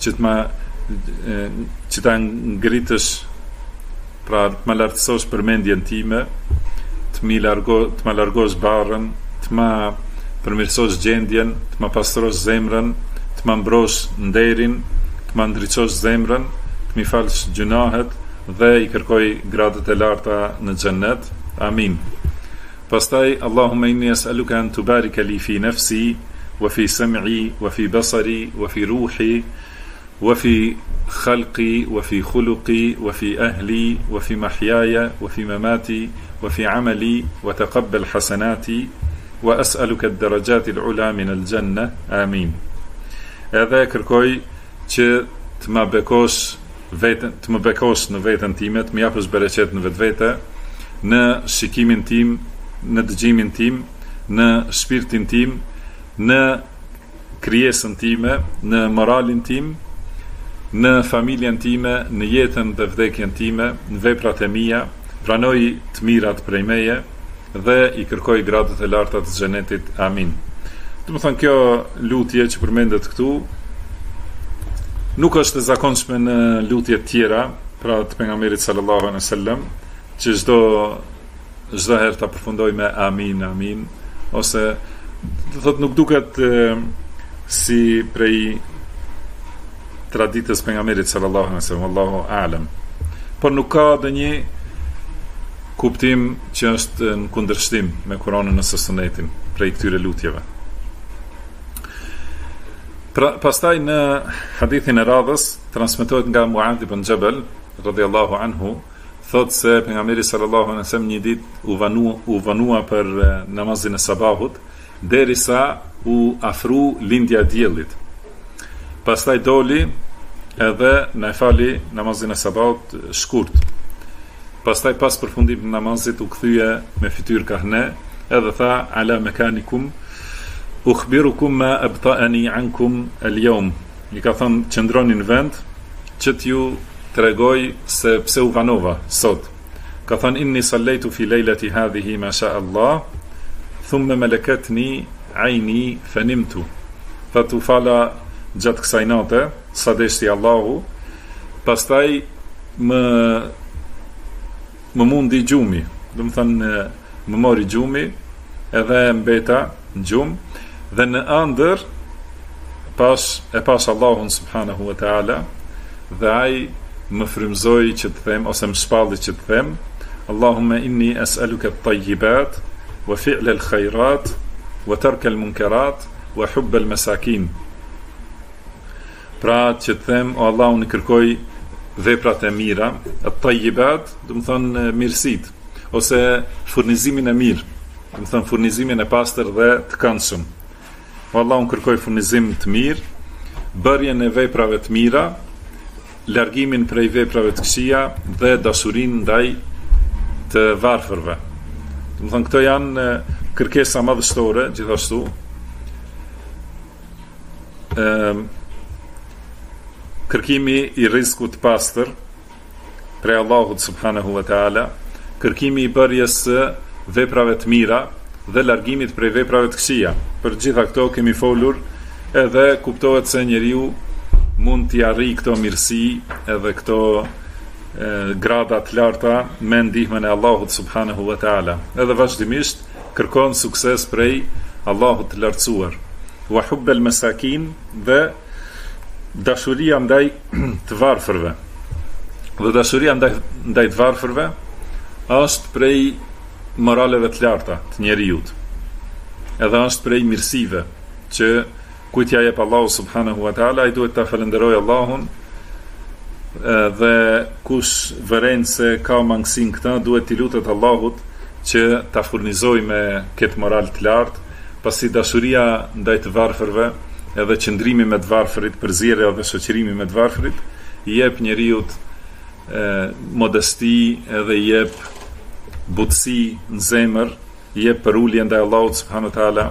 që ta ngritësh, pra të më lartësosh përmendjen time, të më largosh barrën, të më përmirësosh gjendjen, të më pastrosh zemrën, të më mbrosh nderin, të më ndriçosh zemrën, të më falësh gjunahet dhe i kërkoj gradat e larta në xhennet, amin. Pastaj, Allahumma inni as'aluka an tubarika li fi nafsi wa fi sam'i wa fi basari wa fi ruhi وفي خلقي وفي خلقي وفي أهلي وفي محياي وفي مماتي وفي عملي وتقبل حسناتي وأسألك الدرجات العلى من الجنة، آمين. Edhe kërkoj që të më bekosh veten, të më bekosh në veten time, të më japësh bereqet në vetvete, në shikimin tim, në dëgjimin tim, në shpirtin tim, në krijesën time, në moralin tim, në familjen time, në jetën dhe vdekjen time, në veprat e mia, pranoj të mirat prej meje dhe i kërkoj gradat e larta të xhenetit. Amin. Do të thonë, kjo lutje që përmendet këtu nuk është e zakonshme në lutjet tjera, pra të pejgamberit sallallahu alaihi wasallam, që çdo herë ta përfundoj me amin, amin, ose do thotë nuk duket si prej traditës pejgamberit sallallahu alaihi wasallam, Allahu a'lam. Por nuk ka ndonjë kuptim që është në kundërshtim me Kur'anin ose Sunetin prej këtyre lutjeve. Pastaj në hadithin e radhës transmetohet nga Muadh ibn Jabal radhiyallahu anhu, thot se pejgamberi sallallahu alaihi wasallam një ditë u vanua për namazin e sabahut derisa u afru lindja e diellit. Pastaj doli edhe na fali namazin e sabahut shkurt. Pastaj pas përfundimit të namazit u kthye me fytyrë kahne edhe tha ala mekanikum ukhbirukum ma abta'ani ankum al-yawm. I ka thënë qëndroni në vend që t'ju tregoj se pse u vanova sot. Ka thënë inni sallaitu fi leylati hadhihi ma sha Allah thumma malakatni aini fanimtu. Tha tu fala gjatë kësaj nate sa deshti Allahu, pastaj më mundi gjumi, do të thënë më mori gjumi edhe mbeta në gjumë, dhe në ëndër pas Allahun subhanahu wa ta'ala, dhe ai më frymzoi që të them, ose më shpalli që të them Allahumma inni as'aluka at-tayyibat wa fi'la al-khayrat wa tarka al-munkarat wa hubba al-masakin. Pra që të them, o Allah, unë kërkoj veprat e mira, at-tayyibat, do të thonë mirësit, ose furnizimin e mirë, do të thonë furnizimin e pastër dhe të këndshëm. O Allah, unë kërkoj furnizim të mirë, bërjen e veprave të mira, largimin prej veprave të këqija dhe dashurinë ndaj të varfërve. Do të thonë këto janë kërkesa madhështore, gjithashtu. Kërkimi i rizkut pastër prej Allahut subhanahu wa ta'ala, kërkimi i bërjes së veprave të mira dhe largimit prej veprave të këqija. Për gjitha këto kemi folur, edhe kuptohet se njeriu mund t'i arrijë këto mirësi edhe këto grada të larta me ndihmën e Allahut subhanahu wa ta'ala. Edhe vazhdimisht kërkon sukses prej Allahut të lartësuar. Wa hubbal masakin, dhe dashuria ndaj të varfërve. Dhe dashuria ndaj të varfërve është prej moraleve të larta të njeriut. Edhe është prej mirësive që kujt ja jep Allahu subhanahu wa ta'ala, ai duhet ta falenderojë Allahun, dhe kush vëren se ka mangësin këta, duhet t'i lutet Allahut që ta furnizoj me këtë moral të lartë, pasi dashuria ndaj të varfërve edhe qëndrimi me të varfërit, përzierja dhe shoqërimi me të varfërit, i jep njeriut modesti edhe i jep butësi në zemër, i jep përulje ndaj Allahut subhanahu wa taala,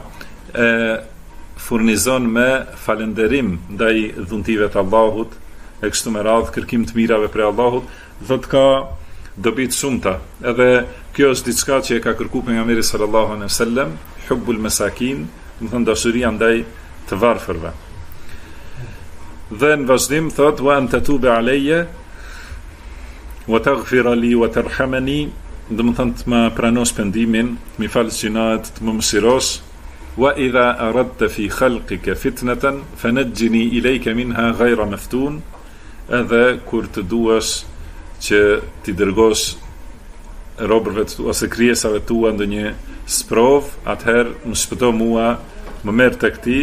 furnizon me falënderim ndaj dhuntive të Allahut, e kështu me radhë, kërkim të mirave për Allahut, dhe të ka dobi të shumta. Edhe kjo është diçka që e ka kërkuar pejgamberi sallallahu alaihi wasallam, hubbul masakin, do të thonë dashuria ndaj të varfërve. Dhe në vazhdim thot wa an tatuba alayya wa taghfir li wa tarhamani, do të thonë të më pranosh pendimin, të më falësh gjinat, të më mëshirosh. Wa idha aradta fi khalqika fitnatan fanajjini ilayka minha ghayra maftun, edhe kur të duash që t'i dërgosh robërve ose krijesave tua ndonjë sprov, atëherë më shpëto mua, më merr tek ti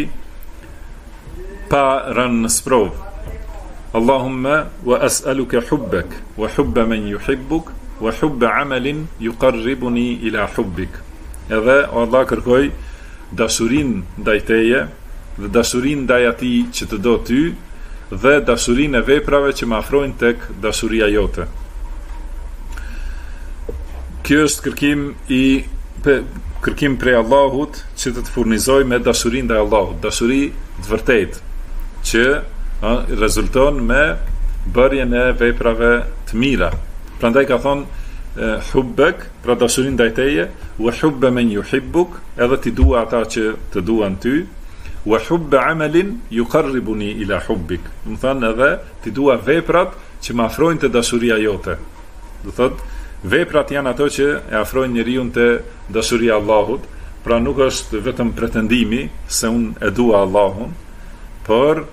pa rënë në sprov. Allahumma wa as'aluka hubbak wa hubba man yuhibbuk wa hubba amalin yuqarribuni ila hubbik. Edhe o Allah, kërkoj dashurinë ndaj teje dhe dashurinë ndaj atij që të do ty, dhe dashurinë e veprave që më afrojnë tek dashuria jote. Kjo është kërkim prej Allahut që të furnizoj me dashurinë ndaj Allahut, dashuri të vërtetë që rezulton me bërjen e veprave të mira. Prandaj ka thonë hubbek, pra dashurinë ndaj teje, wa hubba man yuhibbuk, edhe ti dua ata që të duan ty, wa hubba amalin yuqarribuni ila hubbik. Do të thonë edhe ti dua veprat që më afrojnë te dashuria jote. Do thotë veprat janë ato që e afrojnë njeriu te dashuria e Allahut, pra nuk është vetëm pretendimi se unë e dua Allahun, por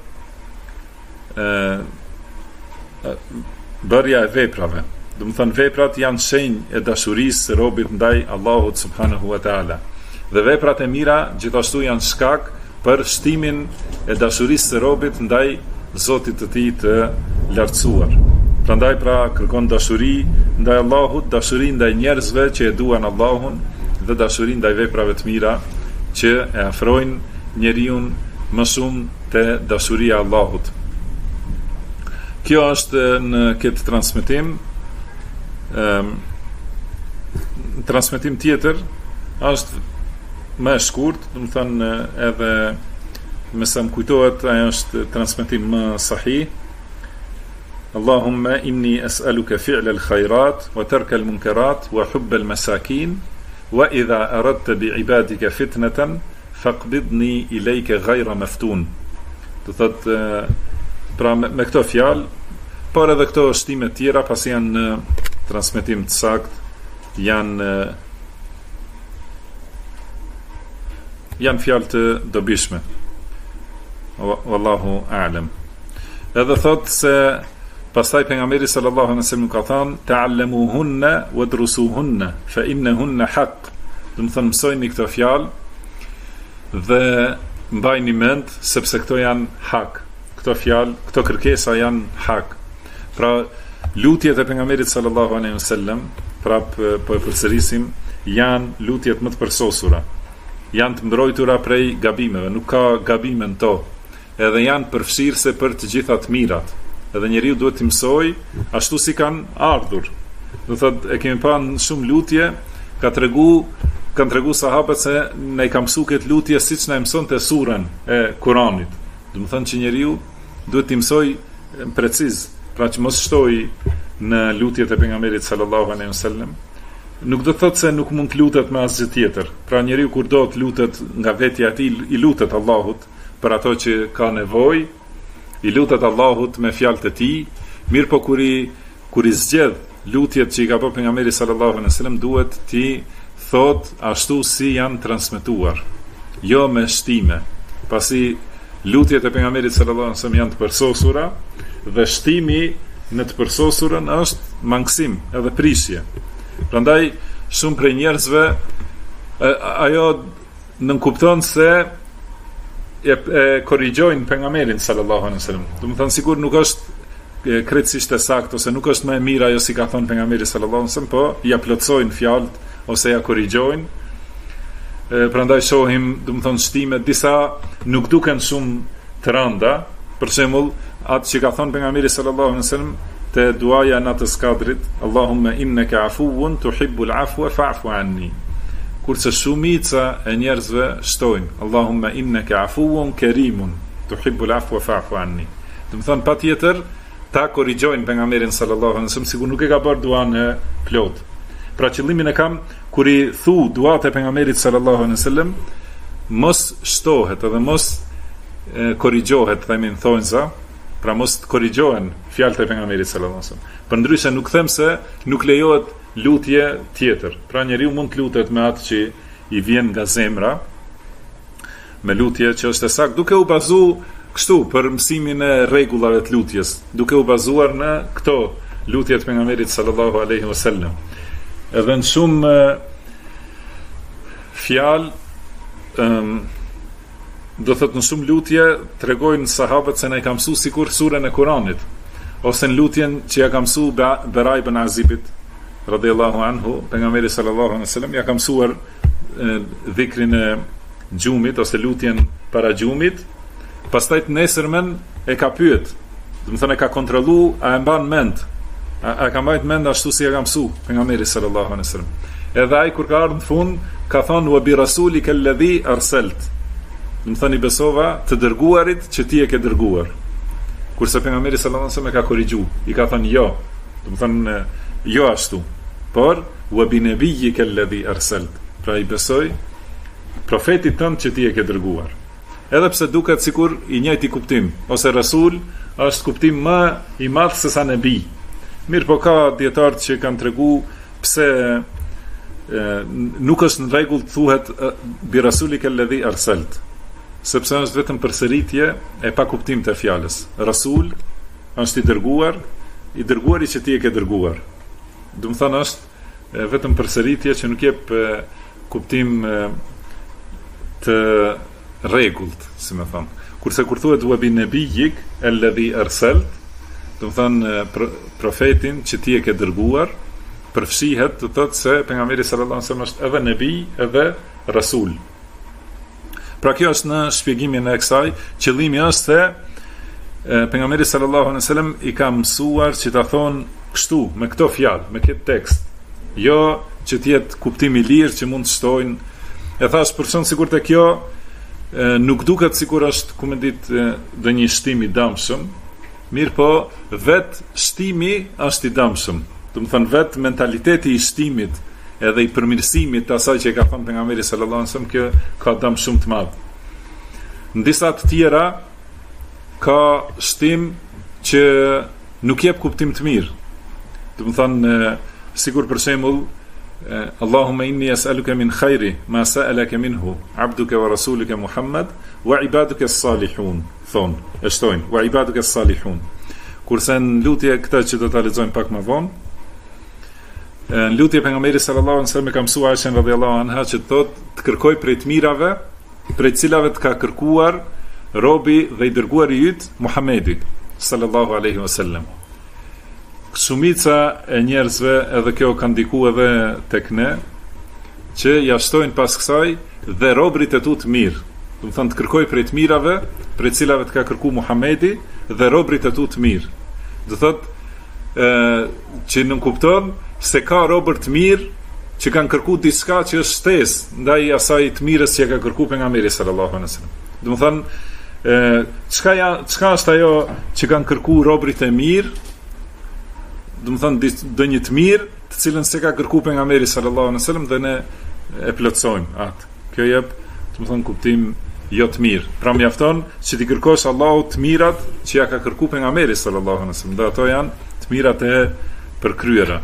bërja e veprave. Do të thonë veprat janë shenjë e dashurisë së robit ndaj Allahut subhanahu wa taala. Dhe veprat e mira gjithashtu janë shkak për shtimin e dashurisë së robit ndaj Zotit të tij të lartësuar. Prandaj pra kërkon dashuri ndaj Allahut, dashuri ndaj njerëzve që e duan Allahun dhe dashuri ndaj veprave të mira që e afrojnë njeriu më shumë te dashuria e Allahut. Kjo është në këtë transmetim. Transmetim tjetër është më e shkurt, do të thënë edhe me sa më kujtohet, ajo është transmetim më sahih. Allahumma inni as'aluka fi'la al-khayrat wa tarka al-munkarat wa hubba al-masakin wa idha aradta bi'ibadika fitnatan faqbidni ilayka ghayra maftun. Do thotë pra me këto fjalë, por edhe këto shtime tjera pasi janë në transmetim të sakt, janë fjalë të dobishme. Wallahu a'lam. Edhe thotë se pastaj pejgamberi sallallahu alaihi wasallam ka thënë ta'allamuhunna wadrusuhunna fa innahunna haqq. Do të thonë mësojini këto fjalë dhe mbajini mend sepse këto janë hak. Këto fjalë, këto kërkesa janë hak. Pra lutjet e pejgamberit sallallahu alaihi wasallam, prap po e përsërisim, janë lutjet më të përsosura. Janë të mbrojtura prej gabimeve, nuk ka gabime në to. Edhe janë përfshirëse për të gjitha të mirat. Edhe njeriu duhet të mësoj ashtu si kanë ardhur. Do thotë e kemi pa në shumë lutje, kanë tregu sahabët se ne i ka mësuar këtë lutje siç na mësonte surën e Kuranit. Do të thonë që njeriu duhet të mësoj preciz, pra që mos shtoj në lutjet e pejgamberit sallallahu alaihi wasallam. Nuk do të thotë se nuk mund të lutet me asgjë tjetër. Pra njeriu kur do të lutet nga vetja e tij, i lutet Allahut për ato që ka nevojë, i lutet Allahut me fjalët e tij, mirë po kur i zgjedh lutjet që i ka bërë pejgamberi sallallahu alaihi wasallam, duhet ti thot ashtu si janë transmetuar, jo me shtime. Pasi lutjet e pejgamberit sallallahu alaihi wasallam janë të përsosura dhe shtimi në të përsosurën është mangësim edhe prishje. Prandaj shumë prej njerëzve ajo nënkupton se e korrigjojnë pejgamberin sallallahu alaihi wasallam. Do të thonë sikur nuk është krejtësisht e saktë ose nuk është më e mirë ajo si ka thënë pejgamberi sallallahu alaihi wasallam, po ja plotësojnë fjalët ose ja korrigjojnë. Prandaj shohim, do të thonë shtime disa nuk duken shumë të rënda, për shembull atë që ka thënë pejgamberi sallallahu alaihi wasallam te duaja natës Kadrit, Allahumma innaka afuwun tuhibbul afwa fa'fu anni. Kurse shumica e njerëzve shtojnë Allahumma innaka afuwun karimun tuhibbul afwa fa'fu anni. Do të thonë patjetër ta korrigjojnë pejgamberin sallallahu alaihi wasallam, sikur nuk e ka bërë duan e plot. Pra qëllimin e kam kur i thu duat e pejgamberit sallallahu alaihi wasallam, mos shtohet edhe mos korrigjohet, themin thonjza, pra mos korrigjohen fjalët e pejgamberit sallallahu alaihi wasallam. Përndryshe nuk them se nuk lejohet lutje tjetër. Pra njeriu mund të lutet me atë që i vjen nga zemra, me lutje që është e saktë, duke u bazuar kështu për mësimin e rregullave të lutjes, duke u bazuar në këto lutjet e pejgamberit sallallahu alaihi wasallam. Edhe në shumë fjalë do thot në shumë lutje tregojnë sahabët se na i ka mësuar sikur surën e Kuranit, ose në lutjen që ja ka mësuar Berai ibn Azibit radhiyallahu anhu, pejgamberi sallallahu alaihi wasallam ja ka mësuar dhikrin e xhumit ose lutjen para xhumit. Pastaj të nesërmen e ka pyet Do të thënë e ka kontrollu, a e mban mend, a ka mbajt mend ashtu si e ka mësu pejgamberi sallallahu alaihi wasallam. Edhe ai kur ka ardhur në fund ka thonë wa bi rasulika alladhi arsalt. Do të thënë i besova të dërguarit që ti e ke dërguar. Kurse pejgamberi sallallahu alaihi wasallam e ka korrigju, i ka thënë jo. Do të thënë jo ashtu, por wa bi nabiyyika alladhi arsalt. Pra i besoj profetit tënd që ti e ke dërguar. Edhe pse duket sikur i njëjti kuptim, ose rasul është kuptim më i madh se sa nebi. Mirë po ka dietarë që kanë tregu pse nuk është në rregull të thuhet bi rasulika alladhi arsalt, sepse është vetëm përsëritje e pa kuptim të fjalës. Rasul është i dërguari që ti e ke dërguar. Do të thonë është vetëm përsëritje që nuk jep kuptim të rregullt, si më thon. Kurse kur thuhet wa bin nabiyyik alladhi arsalt, do të thënë profetin që ti e ke dërguar, përfshihet të thotë se pejgamberi sallallahu alaihi wasallam është edhe nebi edhe rasul. Pra kjo është në shpjegimin e kësaj, qëllimi është se pejgamberi sallallahu alaihi wasallam i ka mësuar që ta thonë kështu, me këto fjalë, me këtë tekst. Jo që të jetë kuptim i lirë që mund të shtojnë. E thash për shkak sikur te kjo nuk duket sikur është, ku më ditë, ndonjë shtim i dëmshëm, mirë po vet shtimi është i dëmshëm. Do të thënë vet mentaliteti i shtimit edhe i përmirësimit të asaj që e ka thënë pejgamberi sallallahu alajhi wasallam, kjo ka dëm shumë të madh. Në disa të tjera ka shtim që nuk jep kuptim të mirë. Do të thënë sigur për shembull Allahumma inni as'aluka min khairi ma sa'alaka minhu 'abduka wa rasuluka Muhammad wa ibaduka as-salihun. E shtojnë wa ibaduka as-salihun. Kurse në lutje këtë që do ta lexojmë pak më vonë, në lutje pejgamberi sallallahu alaihi wasallam ka mësuar Aisha radhiyallahu anha që të kërkoj prej të mirave, prej cilave të ka kërkuar robi dhe i dërguari yt Muhamedi sallallahu alaihi wasallam. Shumica e njerëzve, edhe kjo ka ndikuar edhe tek ne, që ja shtojnë pas kësaj dhe robrit e tu të mirë. Do të thënë të kërkoj prej të mirave, prej cilave të ka kërku Muhamedi dhe robrit e tu të mirë. Do thotë që nuk kupton se ka robër të mirë që kanë kërku diçka që është shtesë ndaj asaj të mirës që ka kërku pejgamberi sallallahu alaihi wasallam. Do të thënë çka është ajo që kanë kërku robrit e mirë? Do të thënë ndonjë të mirë, të cilën se ka kërku pejgamberi sallallahu alaihi wasallam dhe ne e plotësojmë atë. Kjo jep, do të thënë kuptim jo të mirë. Pra mjafton që ti kërkosh Allahut të mirat që ja ka kërku pejgamberi sallallahu alaihi wasallam, dhe ato janë të mirat e përkryera.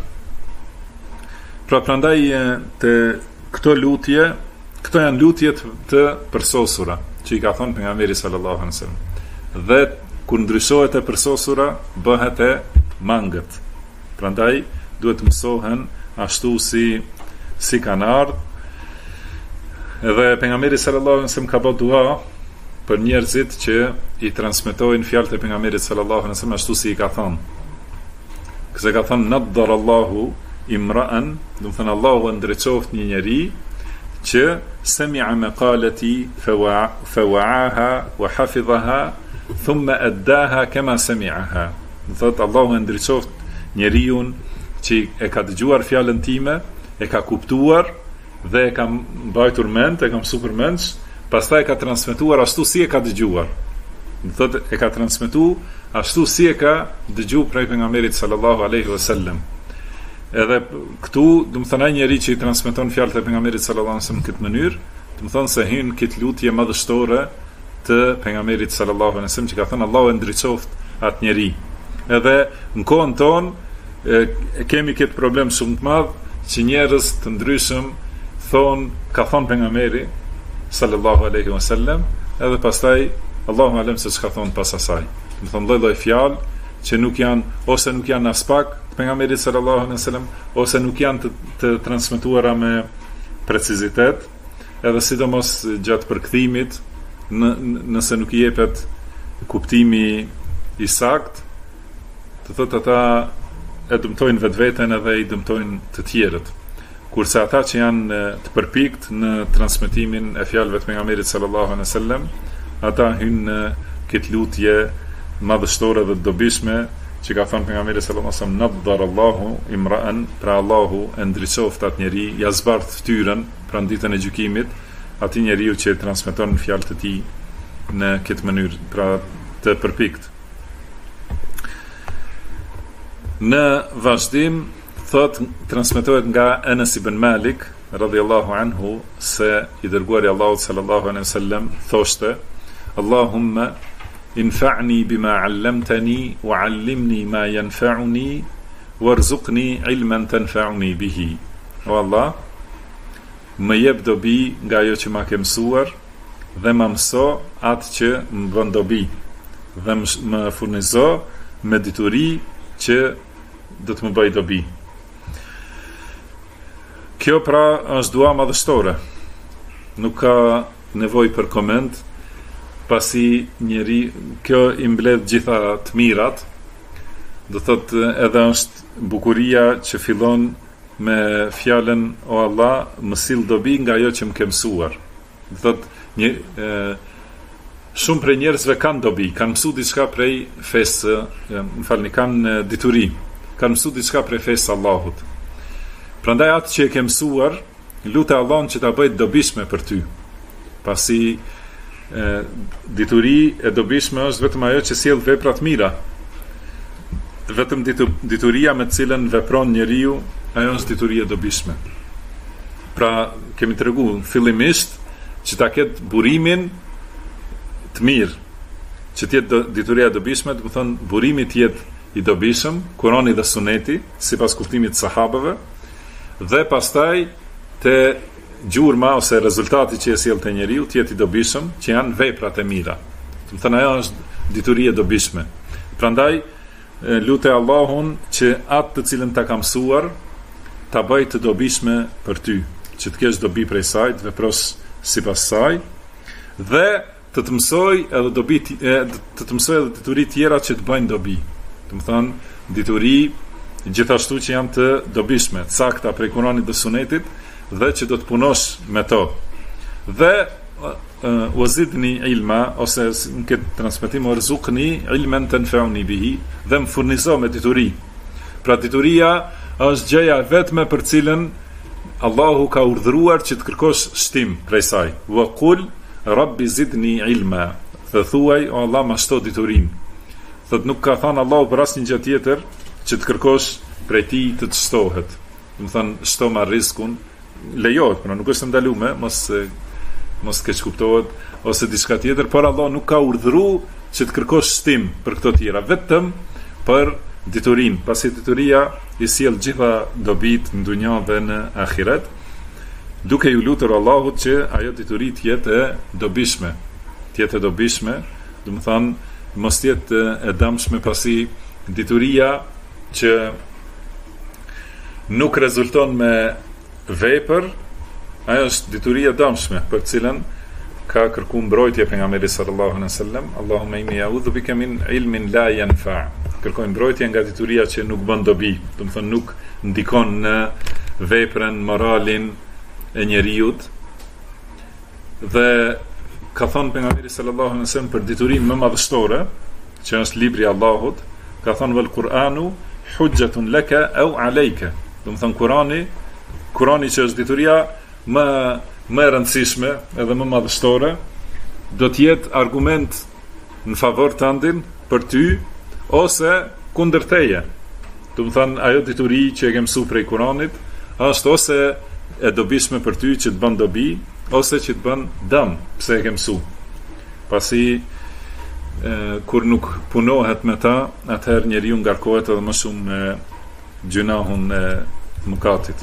Pra prandaj te këto lutje, këto janë lutjet të përsosura që i ka thonë pejgamberi sallallahu alaihi wasallam. Dhe kur ndryshohet e përsosura, bëhet e mangët. Prandaj duhet mësohen ashtu si kanë ardhur. Edhe pejgamberi sallallahu alaihi wasallam ka bërë dua për njerëzit që i transmetojnë fjalët e pejgamberit sallallahu alaihi wasallam ashtu si i ka thënë. Këse ka thënë naddarallahu imra'an, do të thënë Allahu ndriçoft një njeri që sami'a maqalati fawa'aha wa hafidhaha thumma addaha kama sami'aha. Do thotë Allahu ndriçoft njeriu që e ka dëgjuar fjalën time, e ka kuptuar dhe e ka mbajtur mend, e ka mësuar mend, pastaj e ka transmetuar ashtu si e ka dëgjuar. Do thotë e ka transmetuar ashtu si e ka dëgjuar prej pejgamberit sallallahu alaihi wasallam. Edhe këtu, do të thonë ai njeriu që i transmeton fjalët e pejgamberit sallallahu alaihi wasallam në këtë mënyrë, do të thonë se hyn këtë lutje madhështore të pejgamberit sallallahu alaihi wasallam që ka thënë Allahu ndriçoft atë njeriu. Edhe në kohën tonë kemi këtë problem shumë të madh që njerëz të ndryshëm ka thonë pejgamberi sallallahu alaihi wasallam, edhe pastaj Allahu alem se çka thon pas asaj. Do thonë lloj-lloj fjalë që nuk janë as pak të pejgamberit sallallahu alaihi wasallam, ose nuk janë të transmetuara me precizitet, edhe sidomos gjatë përkthimit, nëse nuk i jepet kuptimi i saktë, të thotë ata e dëmtojnë vetveten edhe i dëmtojnë të tjerët. Kurse ata që janë të përpikt në transmetimin e fjalëve të pejgamberit sallallahu alaihi wasallam, ata hynë në këtë lutje madhështore dhe dobishme, që ka thënë pejgamberi sallallahu alajhi wasallam, naddarallahu imra'an, pra Allahu e ndriçoft atë njeri, ja zbardh fytyrën pra ditën e gjykimit, atij njeriu që transmeton fjalët e tij në këtë mënyrë, pra të përpikt. Në vazhdim thot, transmetohet nga Anas ibn Malik radhiyallahu anhu se i dërguari Allahut sallallahu alaihi wasallam thoshte: Allahumma infa'ni bima 'allamtani wa 'allimni ma yanfa'uni warzuqni 'ilman tanfa'uni bihi. O Allah, më jep dobi nga ajo që ma ke mësuar dhe më mëso atë që më bën dobi dhe më furnizo me dituri që do të më bëj dobi. Kjo pra është dua madhështore, nuk ka nevojë për koment, pasi kjo i mbledh gjitha të mirat, do thot edhe është bukuria që fillon me fjalën o Allah, më sill dobi nga ajo që më ke mësuar. Do thot shumë prej njerëzve kanë dobi, kanë mësuar diçka prej fesë, kanë dituri, kanë mësuar diçka prej fesë Allahut. Prandaj atë që e ke mësuar, lutë Allahun që ta bëjë dobishme për ty. Pasi dituri e dobishme është vetëm ajo që sjell vepra të mira. Vetëm dituria me të cilën vepron njeriu, ajo është dituria e dobishme. Pra kemi treguar fillimisht që ta ketë burimin të mirë, që të jetë dituria e dobishme, do të thonë burimi të jetë i dobishëm, Kurani dhe Suneti, sipas kuptimit të sahabëve, dhe pastaj të gjurma ose rezultati që e sjell te njeriu të jetë i dobishëm, që janë veprat e mira. Do të thonë ajo është dituria e dobishme. Prandaj lutë Allahun që atë të cilën ta ka mësuar ta bëj të dobishme për ty, që të kesh dobi prej saj, të veprosh sipas saj dhe të mësoj edhe dituri tjera që të bëjnë dobi. Do të thonë dituri gjithashtu që janë të dobishme, të sakta prej Kuranit dhe Sunetit, dhe që do të punosh me to. Dhe wazidni ilma, ose në këtë transmetim warzuqni ilman tanfa'uni bihi, dhe më furnizo me dituri. Pra dituria është gjëja vetme për cilën Allahu ka urdhëruar që të kërkosh shtim prej saj. Wa qul rabbi zidni ilma, dhe thuaj o Allah ma shto diturin. Thot nuk ka thënë Allahu për asnjë gjë tjetër që të kërkosh prej tij të shtohet. Do të thonë shto ma rizkun, lejohet, por nuk është ndaluar, mos keq kuptohet ose diçka tjetër, por Allah nuk ka urdhëruar që të kërkosh shtim për këto tjera, vetëm për diturin, pasi dituria i sjell gjitha dobit në dunjë dhe në ahiret, duke ju lutur Allahut që ajo dituri të jetë e dobishme, do të thonë mos jetë e dëmshme, pasi dituria që nuk rezulton me vepër, ajo është dituria dëmshme për cilën ka kërkuar mbrojtje pejgamberi sallallahu alaihi wasallam, Allahumma inni a'udhu bika min ilmin la yanfa'. Kërkojnë mbrojtje nga dituria që nuk bën dobi, do të thonë nuk ndikon në veprën, moralin e njeriut. Dhe ka thënë pejgamberi sallallahu alaihi wasallam për diturinë më madhështore, që është libri i Allahut, ka thënë vel Kur'anu hujjatun laka aw alayka. Do të thonë Kurani që është dituria më e rëndësishme edhe më madhështore, do të jetë argument në favor tëndin për ty ose kundër teje. Do të thonë ajo dituri që e ke mësuar prej Kuranit është ose e dobishme për ty që të bën dobi, ose që të bën dëm pse e ke mësuar. Pasi kur nuk punohet me ta, atëherë njeriu ngarkohet edhe më shumë me gjunahun e mëkatit.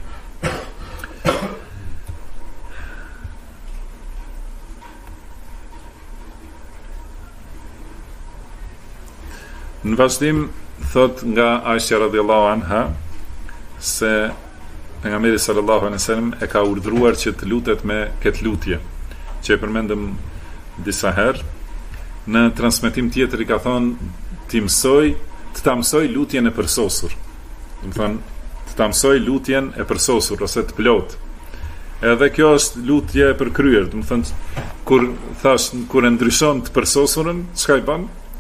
Në vazhdim thot nga Aisha radhiyallahu anha se pejgamberi sallallahu alaihi wasallam e ka urdhëruar që të lutet me këtë lutje, që e përmendëm disa herë. Në transmetim tjetër i ka thonë të ta mësoj lutjen e përsosur. Do të thonë të ta mësoj lutjen e përsosur ose të plot. Edhe kjo është lutje e përkryer, do të thonë kur e ndryshon të përsosurën, çka i bën?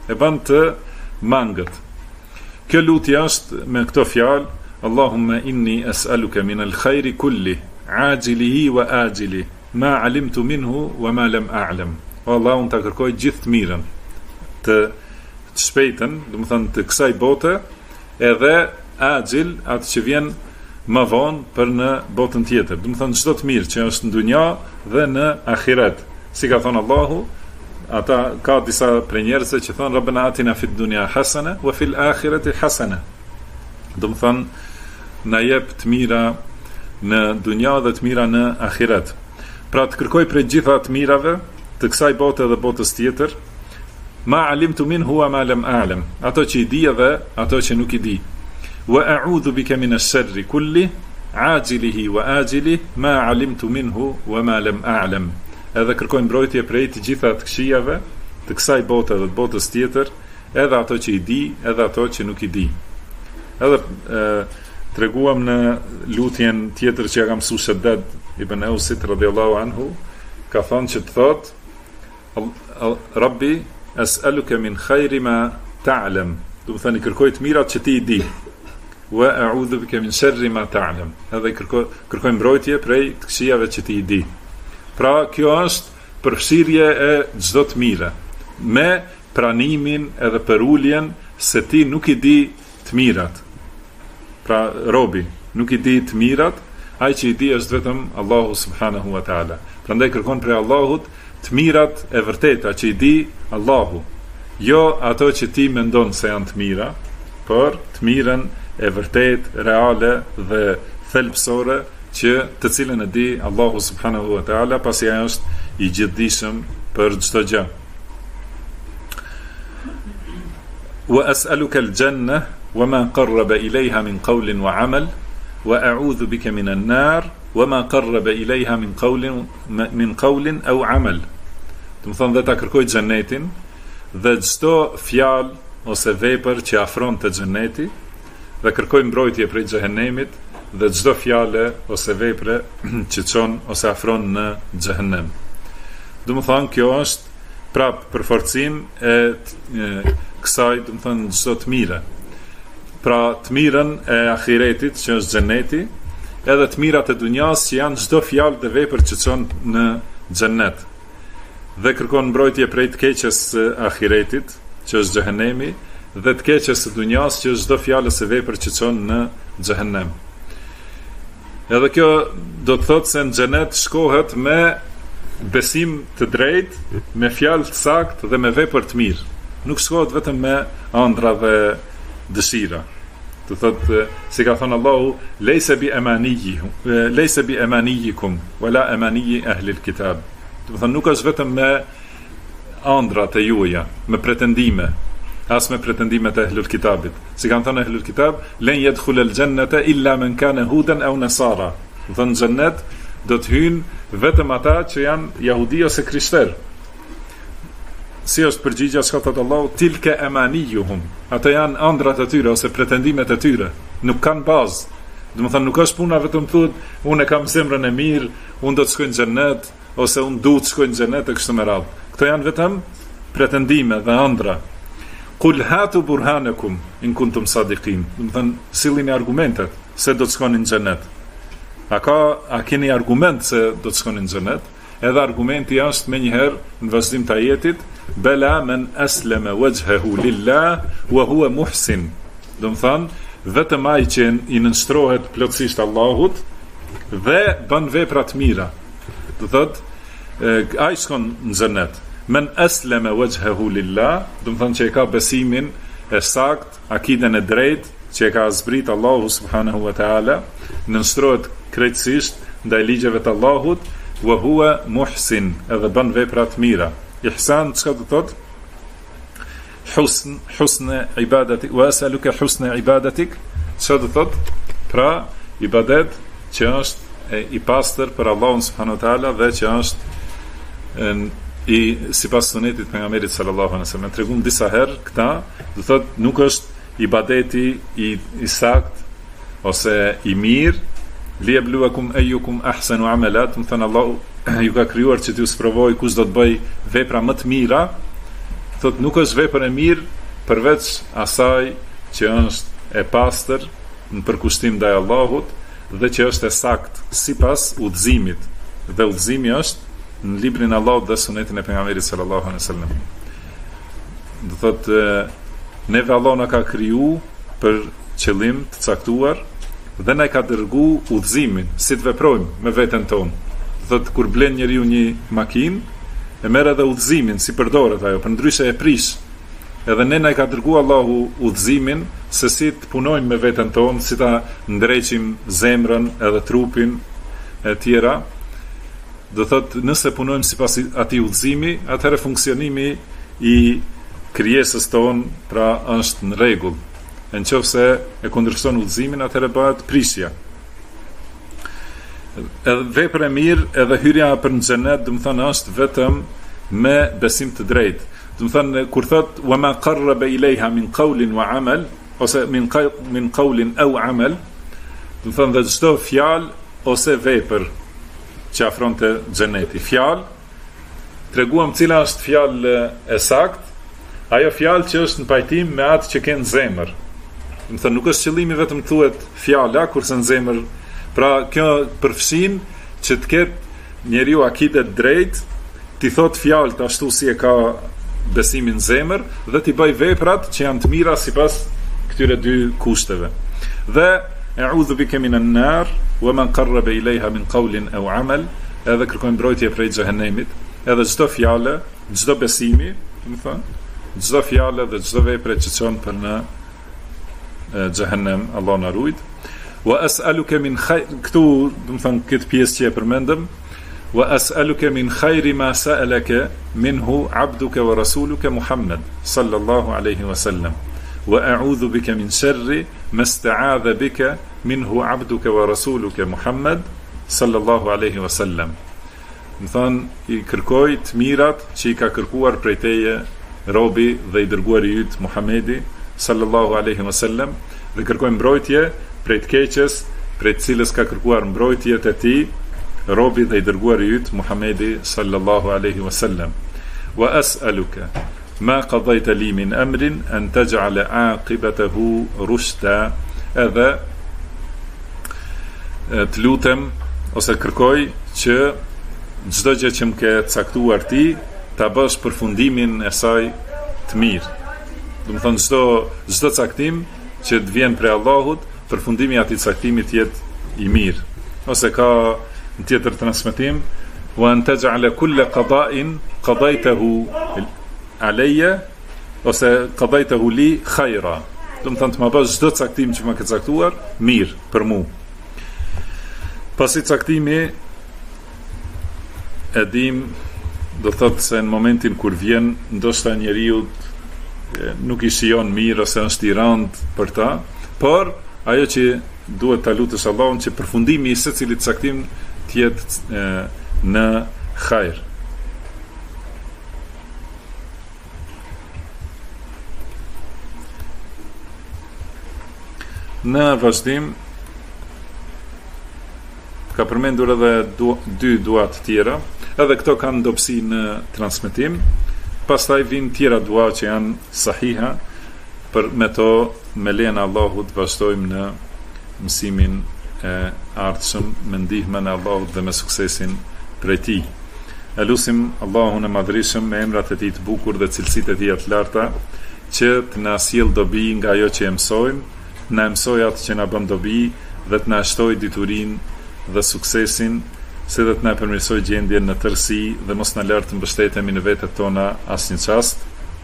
e bën të mangët. Kjo lutje është me këto fjalë: Allahumma inni as'aluka min al-khairi kulli, ajilihi wa ajili, ma alimtu minhu wa ma lam a'lam. O Allah, unë të kërkoj gjithë të mirën, të shpejtën, do të thënë të kësaj bote, edhe ajil, atë që vjen më vonë për në botën tjetër. Do të thënë çdo të mirë që është në dunja dhe në ahiret. Si ka thënë Allahu, ata ka disa prej njerëzve që thonë Rabbana atina fid dunya hasana wa fil akhirati hasana. Do të thënë na jep të mira në dunja dhe të mira në ahiret. Pra të kërkoj prej gjitha të mirave të kësaj bote dhe botës tjetër, ma alimtu minhu wa ma lam a'lam, ato që i di dhe ato që nuk i di. Wa a'udhu bika min ash-sharri kulli, ajilihi wa ajili, ma alimtu minhu wa ma lam a'lam. Edhe kërkoj mbrojtje prej të gjitha të këqijave të kësaj bote dhe të botës tjetër, edhe ato që i di, edhe ato që nuk i di. Edhe treguam në lutjen tjetër që ja kam mësuar Shaddad ibn Ausit radhiyallahu anhu, ka thonë që të thot Rabbi as'aluka min khayri ma ta'lam, do të thënë kërkoj të mirat që ti i di, wa a'udhu bika min sharri ma ta'lam, edhe kërkoj mbrojtje prej të këqijave që ti i di. Pra kjo është përfshirje e çdo të mire, me pranimin edhe për uljen se ti nuk i di të mirat. Pra robi nuk i di të mirat, ai që i di është vetëm Allahu subhanahu wa ta'ala. Prandaj kërkon prej Allahut të mirat e vërteta që i di Allahu, jo ato që ti mendon se janë të mira, por të mirën e vërtet, reale dhe thelbësore që të cilën e di Allahu subhanahu wa ta'ala, pasi ai është i gjithdijshëm për çdo gjë. Wa as'aluka al-janna wa ma qarraba ilayha min qawlin wa 'amal, wa a'udhu bika min an-nar wa ma qarraba ilayha min qawlin aw 'amal. Do të thonë dhe ta kërkoj xhenetin dhe çdo fjalë ose vepër që afron te xheneti, dhe kërkoj mbrojtje prej xhehenemit dhe çdo fjalë ose vepre që çon ose afron në xhehenem. Do të thonë kjo është prap përforcim e kësaj, do të thonë çdo të mire. Pra të mirën e ahiretit që është xheneti, edhe të mirat e dunjas që janë çdo fjalë dhe vepër që çon në xhenet. Dhe kërkon mbrojtje prej të keqes së ahiretit, që është xhehenemi, dhe të keqes së dunjas që është çdo fjalë ose vepër që çon në xhehenem. Edhe kjo do të thotë se në xhenet shkohet me besim të drejtë, me fjalë të saktë dhe me vepër të mirë. Nuk shkohet vetëm me ëndra dhe dëshira. Do thotë, si ka thënë Allahu, lejse bi amaniyikum wala amaniyi ahli al-kitab. Do të thonë nuk është vetëm me ëndrat e juaja, me pretendime, as me pretendimet e ahlul kitabit. Si kanë thënë ahlul kitab, len yadkhul al-jannata illa man kana hudan aw nasara. Do të thonë xhennet do të hyjnë vetëm ata që janë jahudi ose krishterë. Si është përgjigja çka thot Allahu, tilka amaniyuhum. Ata janë ëndrat e tyre ose pretendimet e tyre, nuk kanë bazë. Do të thonë nuk është puna vetëm thotë, unë kam zemrën e mirë, unë do të shkoj në xhennet ose unë duhet të shkoj në xhennet e kështu me radhë. Këto janë vetëm pretendime dhe ëndra. Qul hatu burhanakum in kuntum sadiqin. Do të thonë sillini argumentet se do të shkoni në xhennet. A keni argument se do të shkoni në xhennet? Edhe argumenti është me njëherë në vazhdim të ajetit, bela men aslama wajhahu lillah wa huwa muhsin. Do të thonë vetëm ai që i nënshtrohet plotësisht Allahut dhe bën vepra të mira. Do thotë ai shkon në xhennet. Men aslama wajhahu lillah, do të thonë që e ka besimin e sakt, akiden e drejtë që e ka zbrit Allahu subhanahu wa taala, nënshtrohet krejtësisht ndaj ligjeve të Allahut, wa huwa muhsin, edhe bën vepra të mira. Ihsan çka do thot? Husn ibadati wa as'aluka husna ibadatik. Çka do thot? Pra ibadet që është i pastër për Allahun subhanahu wa taala dhe që është i sipas sunetit pejgamberit sallallahu alaihi wasallam. Tregum disa herë këta, do thot nuk është ibadeti i sakt ose i mirë, liyabluwakum ayyukum ahsanu amala, do thënë Allahu ju ka krijuar që t'ju sprovoj kush do të bëj vepra më të mira, Thot nuk është vepër e mirë përveç asaj që është e pastër në përkushtim ndaj Allahut dhe që është e saktë sipas udhëzimit. Dhe udhëzimi është në librin e Allahut dhe sunetin e pejgamberit sallallahu alaihi wasallam. Do thotë neve Allah na ka kriju për qëllim të caktuar dhe na ka dërgu udhëzimin si të veprojmë me veten tonë. Do thotë kur blen njeriu një makinë, e merr edhe udhëzimin si përdoret ajo, përndryshe e prish. Edhe ne na ka dërgu Allahu udhëzimin se si të punojmë me veten tonë, si ta ndreqim zemrën edhe trupin e tjera. Do thotë nëse punojmë sipas atij udhëzimi, atëherë funksionimi i krijesës tonë pra është në rregull. Nëse e kundërshton udhëzimin, atëherë bëhet prishja. Edhe vepër e mirë edhe hyrja për në xhenet, do të thonë është vetëm me besim të drejtë. Do të thonë kur thot wa ma qarraba ilayha min qawlin wa amal, ose min qawlin aw amal, do të thonë çdo fjalë ose vepër që afronte xheneti. Fjalë treguam cila është fjalë e saktë, ajo fjalë që është në pajtim me atë që ke në zemër. Do të thonë nuk është qëllimi vetëm thuhet fjala kurse në zemër. Pra kjo përfshin që të ketë njeriu akide drejt, ti thot fjalët ashtu si e ka besimin në zemër dhe ti bëj veprat që janë të mira sipas këtyre dy kushteve. Dhe a'udhu bika minan nar wa man qarraba ilayha min qawlin aw amal, edhe kërkojmë mbrojtje prej xhenemit, edhe çdo fjalë, çdo besimi, do të thonë, çdo fjalë dhe çdo vepër që çon për në xhenem, Allah na ruaj. Wa as'aluka min khayr, këtu do të thonë këtë pjesë që e përmendëm, wa as'aluka min khayri ma sa'alaka minhu 'abduka wa rasuluka Muhammad sallallahu alaihi wasallam wa a'udhu bika min sharri ma ista'adha bika minhu 'abduka wa rasuluka Muhammad sallallahu alaihi wasallam. Do thonë i kërkoj të mirat që i ka kërkuar prej teje robi dhe i dërguari yt Muhamedi sallallahu alaihi wasallam, dhe kërkoj mbrojtje prej të keqes, prej të cilës ka kërkuar mbrojtjet e tij, robi dhe i dërguari yt Muhamedi sallallahu alaihi wasallam. Wa as'aluka ma qadayta li min amrin an taj'ala 'aqibatahu rushda, edhe të lutem ose kërkoj që çdo gjë që më ke caktuar ti ta bësh përfundimin e saj të mirë. Do të thonë çdo caktim që të vjen prej Allahut, përfundimi i atij caktimi të jetë i mirë. Ose ka në tjetër transmetim wa an taj'ala kull qada'in qadaytahu alayya, ose qadaytahu li khayra. Do të thonë të më bësh çdo caktim që më ke caktuar mirë për mua. Pasi caktimi e dim, do thotë se në momentin kur vjen, ndoshta njeriu nuk i shijon mirë ose është i rënd për ta, por ajo që duhet ta lutësh Allahun që përfundimi i secilit caktim të jetë në hajër. Në vazhdim ka përmendur edhe dy dua të tjera, edhe këto kanë dobësi në transmetim. Pastaj vijnë tjera dua që janë sahiha, për me to me lejen e Allahut vazhdojmë në mësimin e ardhshëm me ndihmën e Allahut dhe me suksesin prej tij. Elusim Allahun e madhrishëm me emrat e tij të bukur dhe cilësitë e tij të larta, që të na sjell dobi nga ajo që e mësojmë, na mësoj atë që na bën dobi dhe të na shtojë diturinë dhe suksesin, se dhe të na përmirësoj gjendjen në tërësi dhe mos na lart të mbështetemi në vetet tona asnjë çast.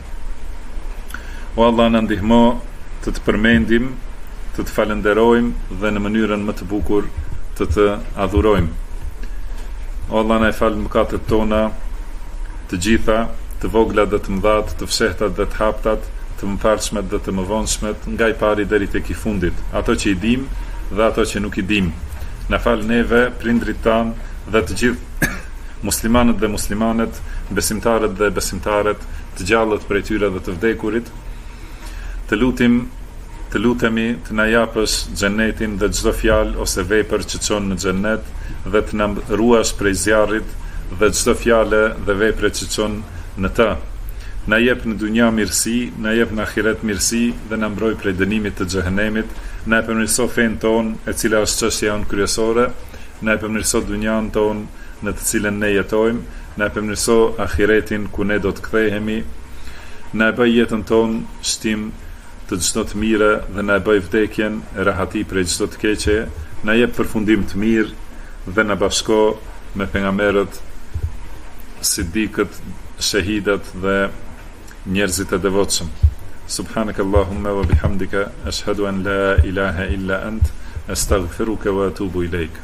O Allah, na ndihmo të të përmendim, të të falenderojmë dhe në mënyrën më të bukur të adhurojmë. O Allah, na e fal mëkatet tona të gjitha, të vogla dhe të mëdha, të fshehtat dhe të haptat, të mëparshmet dhe të mëvonshmet, nga i pari deri tek i fundit, ato që i dim dhe ato që nuk i dim. Na fal neve, prindrit tanë dhe të gjithë muslimanët dhe muslimanet, besimtarët dhe besimtaret, të gjallët prej tyre dhe të vdekurit. Të lutemi të na japësh xhenetin dhe çdo fjalë ose vepër që çon në xhenet, dhe të na ruash prej zjarrit dhe çdo fjalë dhe vepër që çon në të. na jep në dunja mirësi, na jep në ahiret mirësi dhe na mbroj prej dënimit të xhehenemit, na e përmirëso fen ton, e cila është çështja jonë kryesore, na e përmirëso dunjan ton në të cilën ne jetojmë, na e përmirëso ahiretin ku ne do të kthehemi, na e bëj jetën ton shtim të çdo të mire dhe na e bëj vdekjen rahati prej çdo të keqe, na jep përfundim të mirë dhe na bashko me pejgamberët, sidikët, shahidat dhe njerëzit e devotshëm. Subhanakallahumma wa bihamdika ashhadu an la ilaha illa ant astaghfiruka wa atubu ilayk.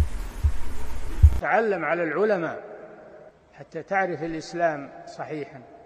تعلم على العلماء حتى تعرف الإسلام صحيحا.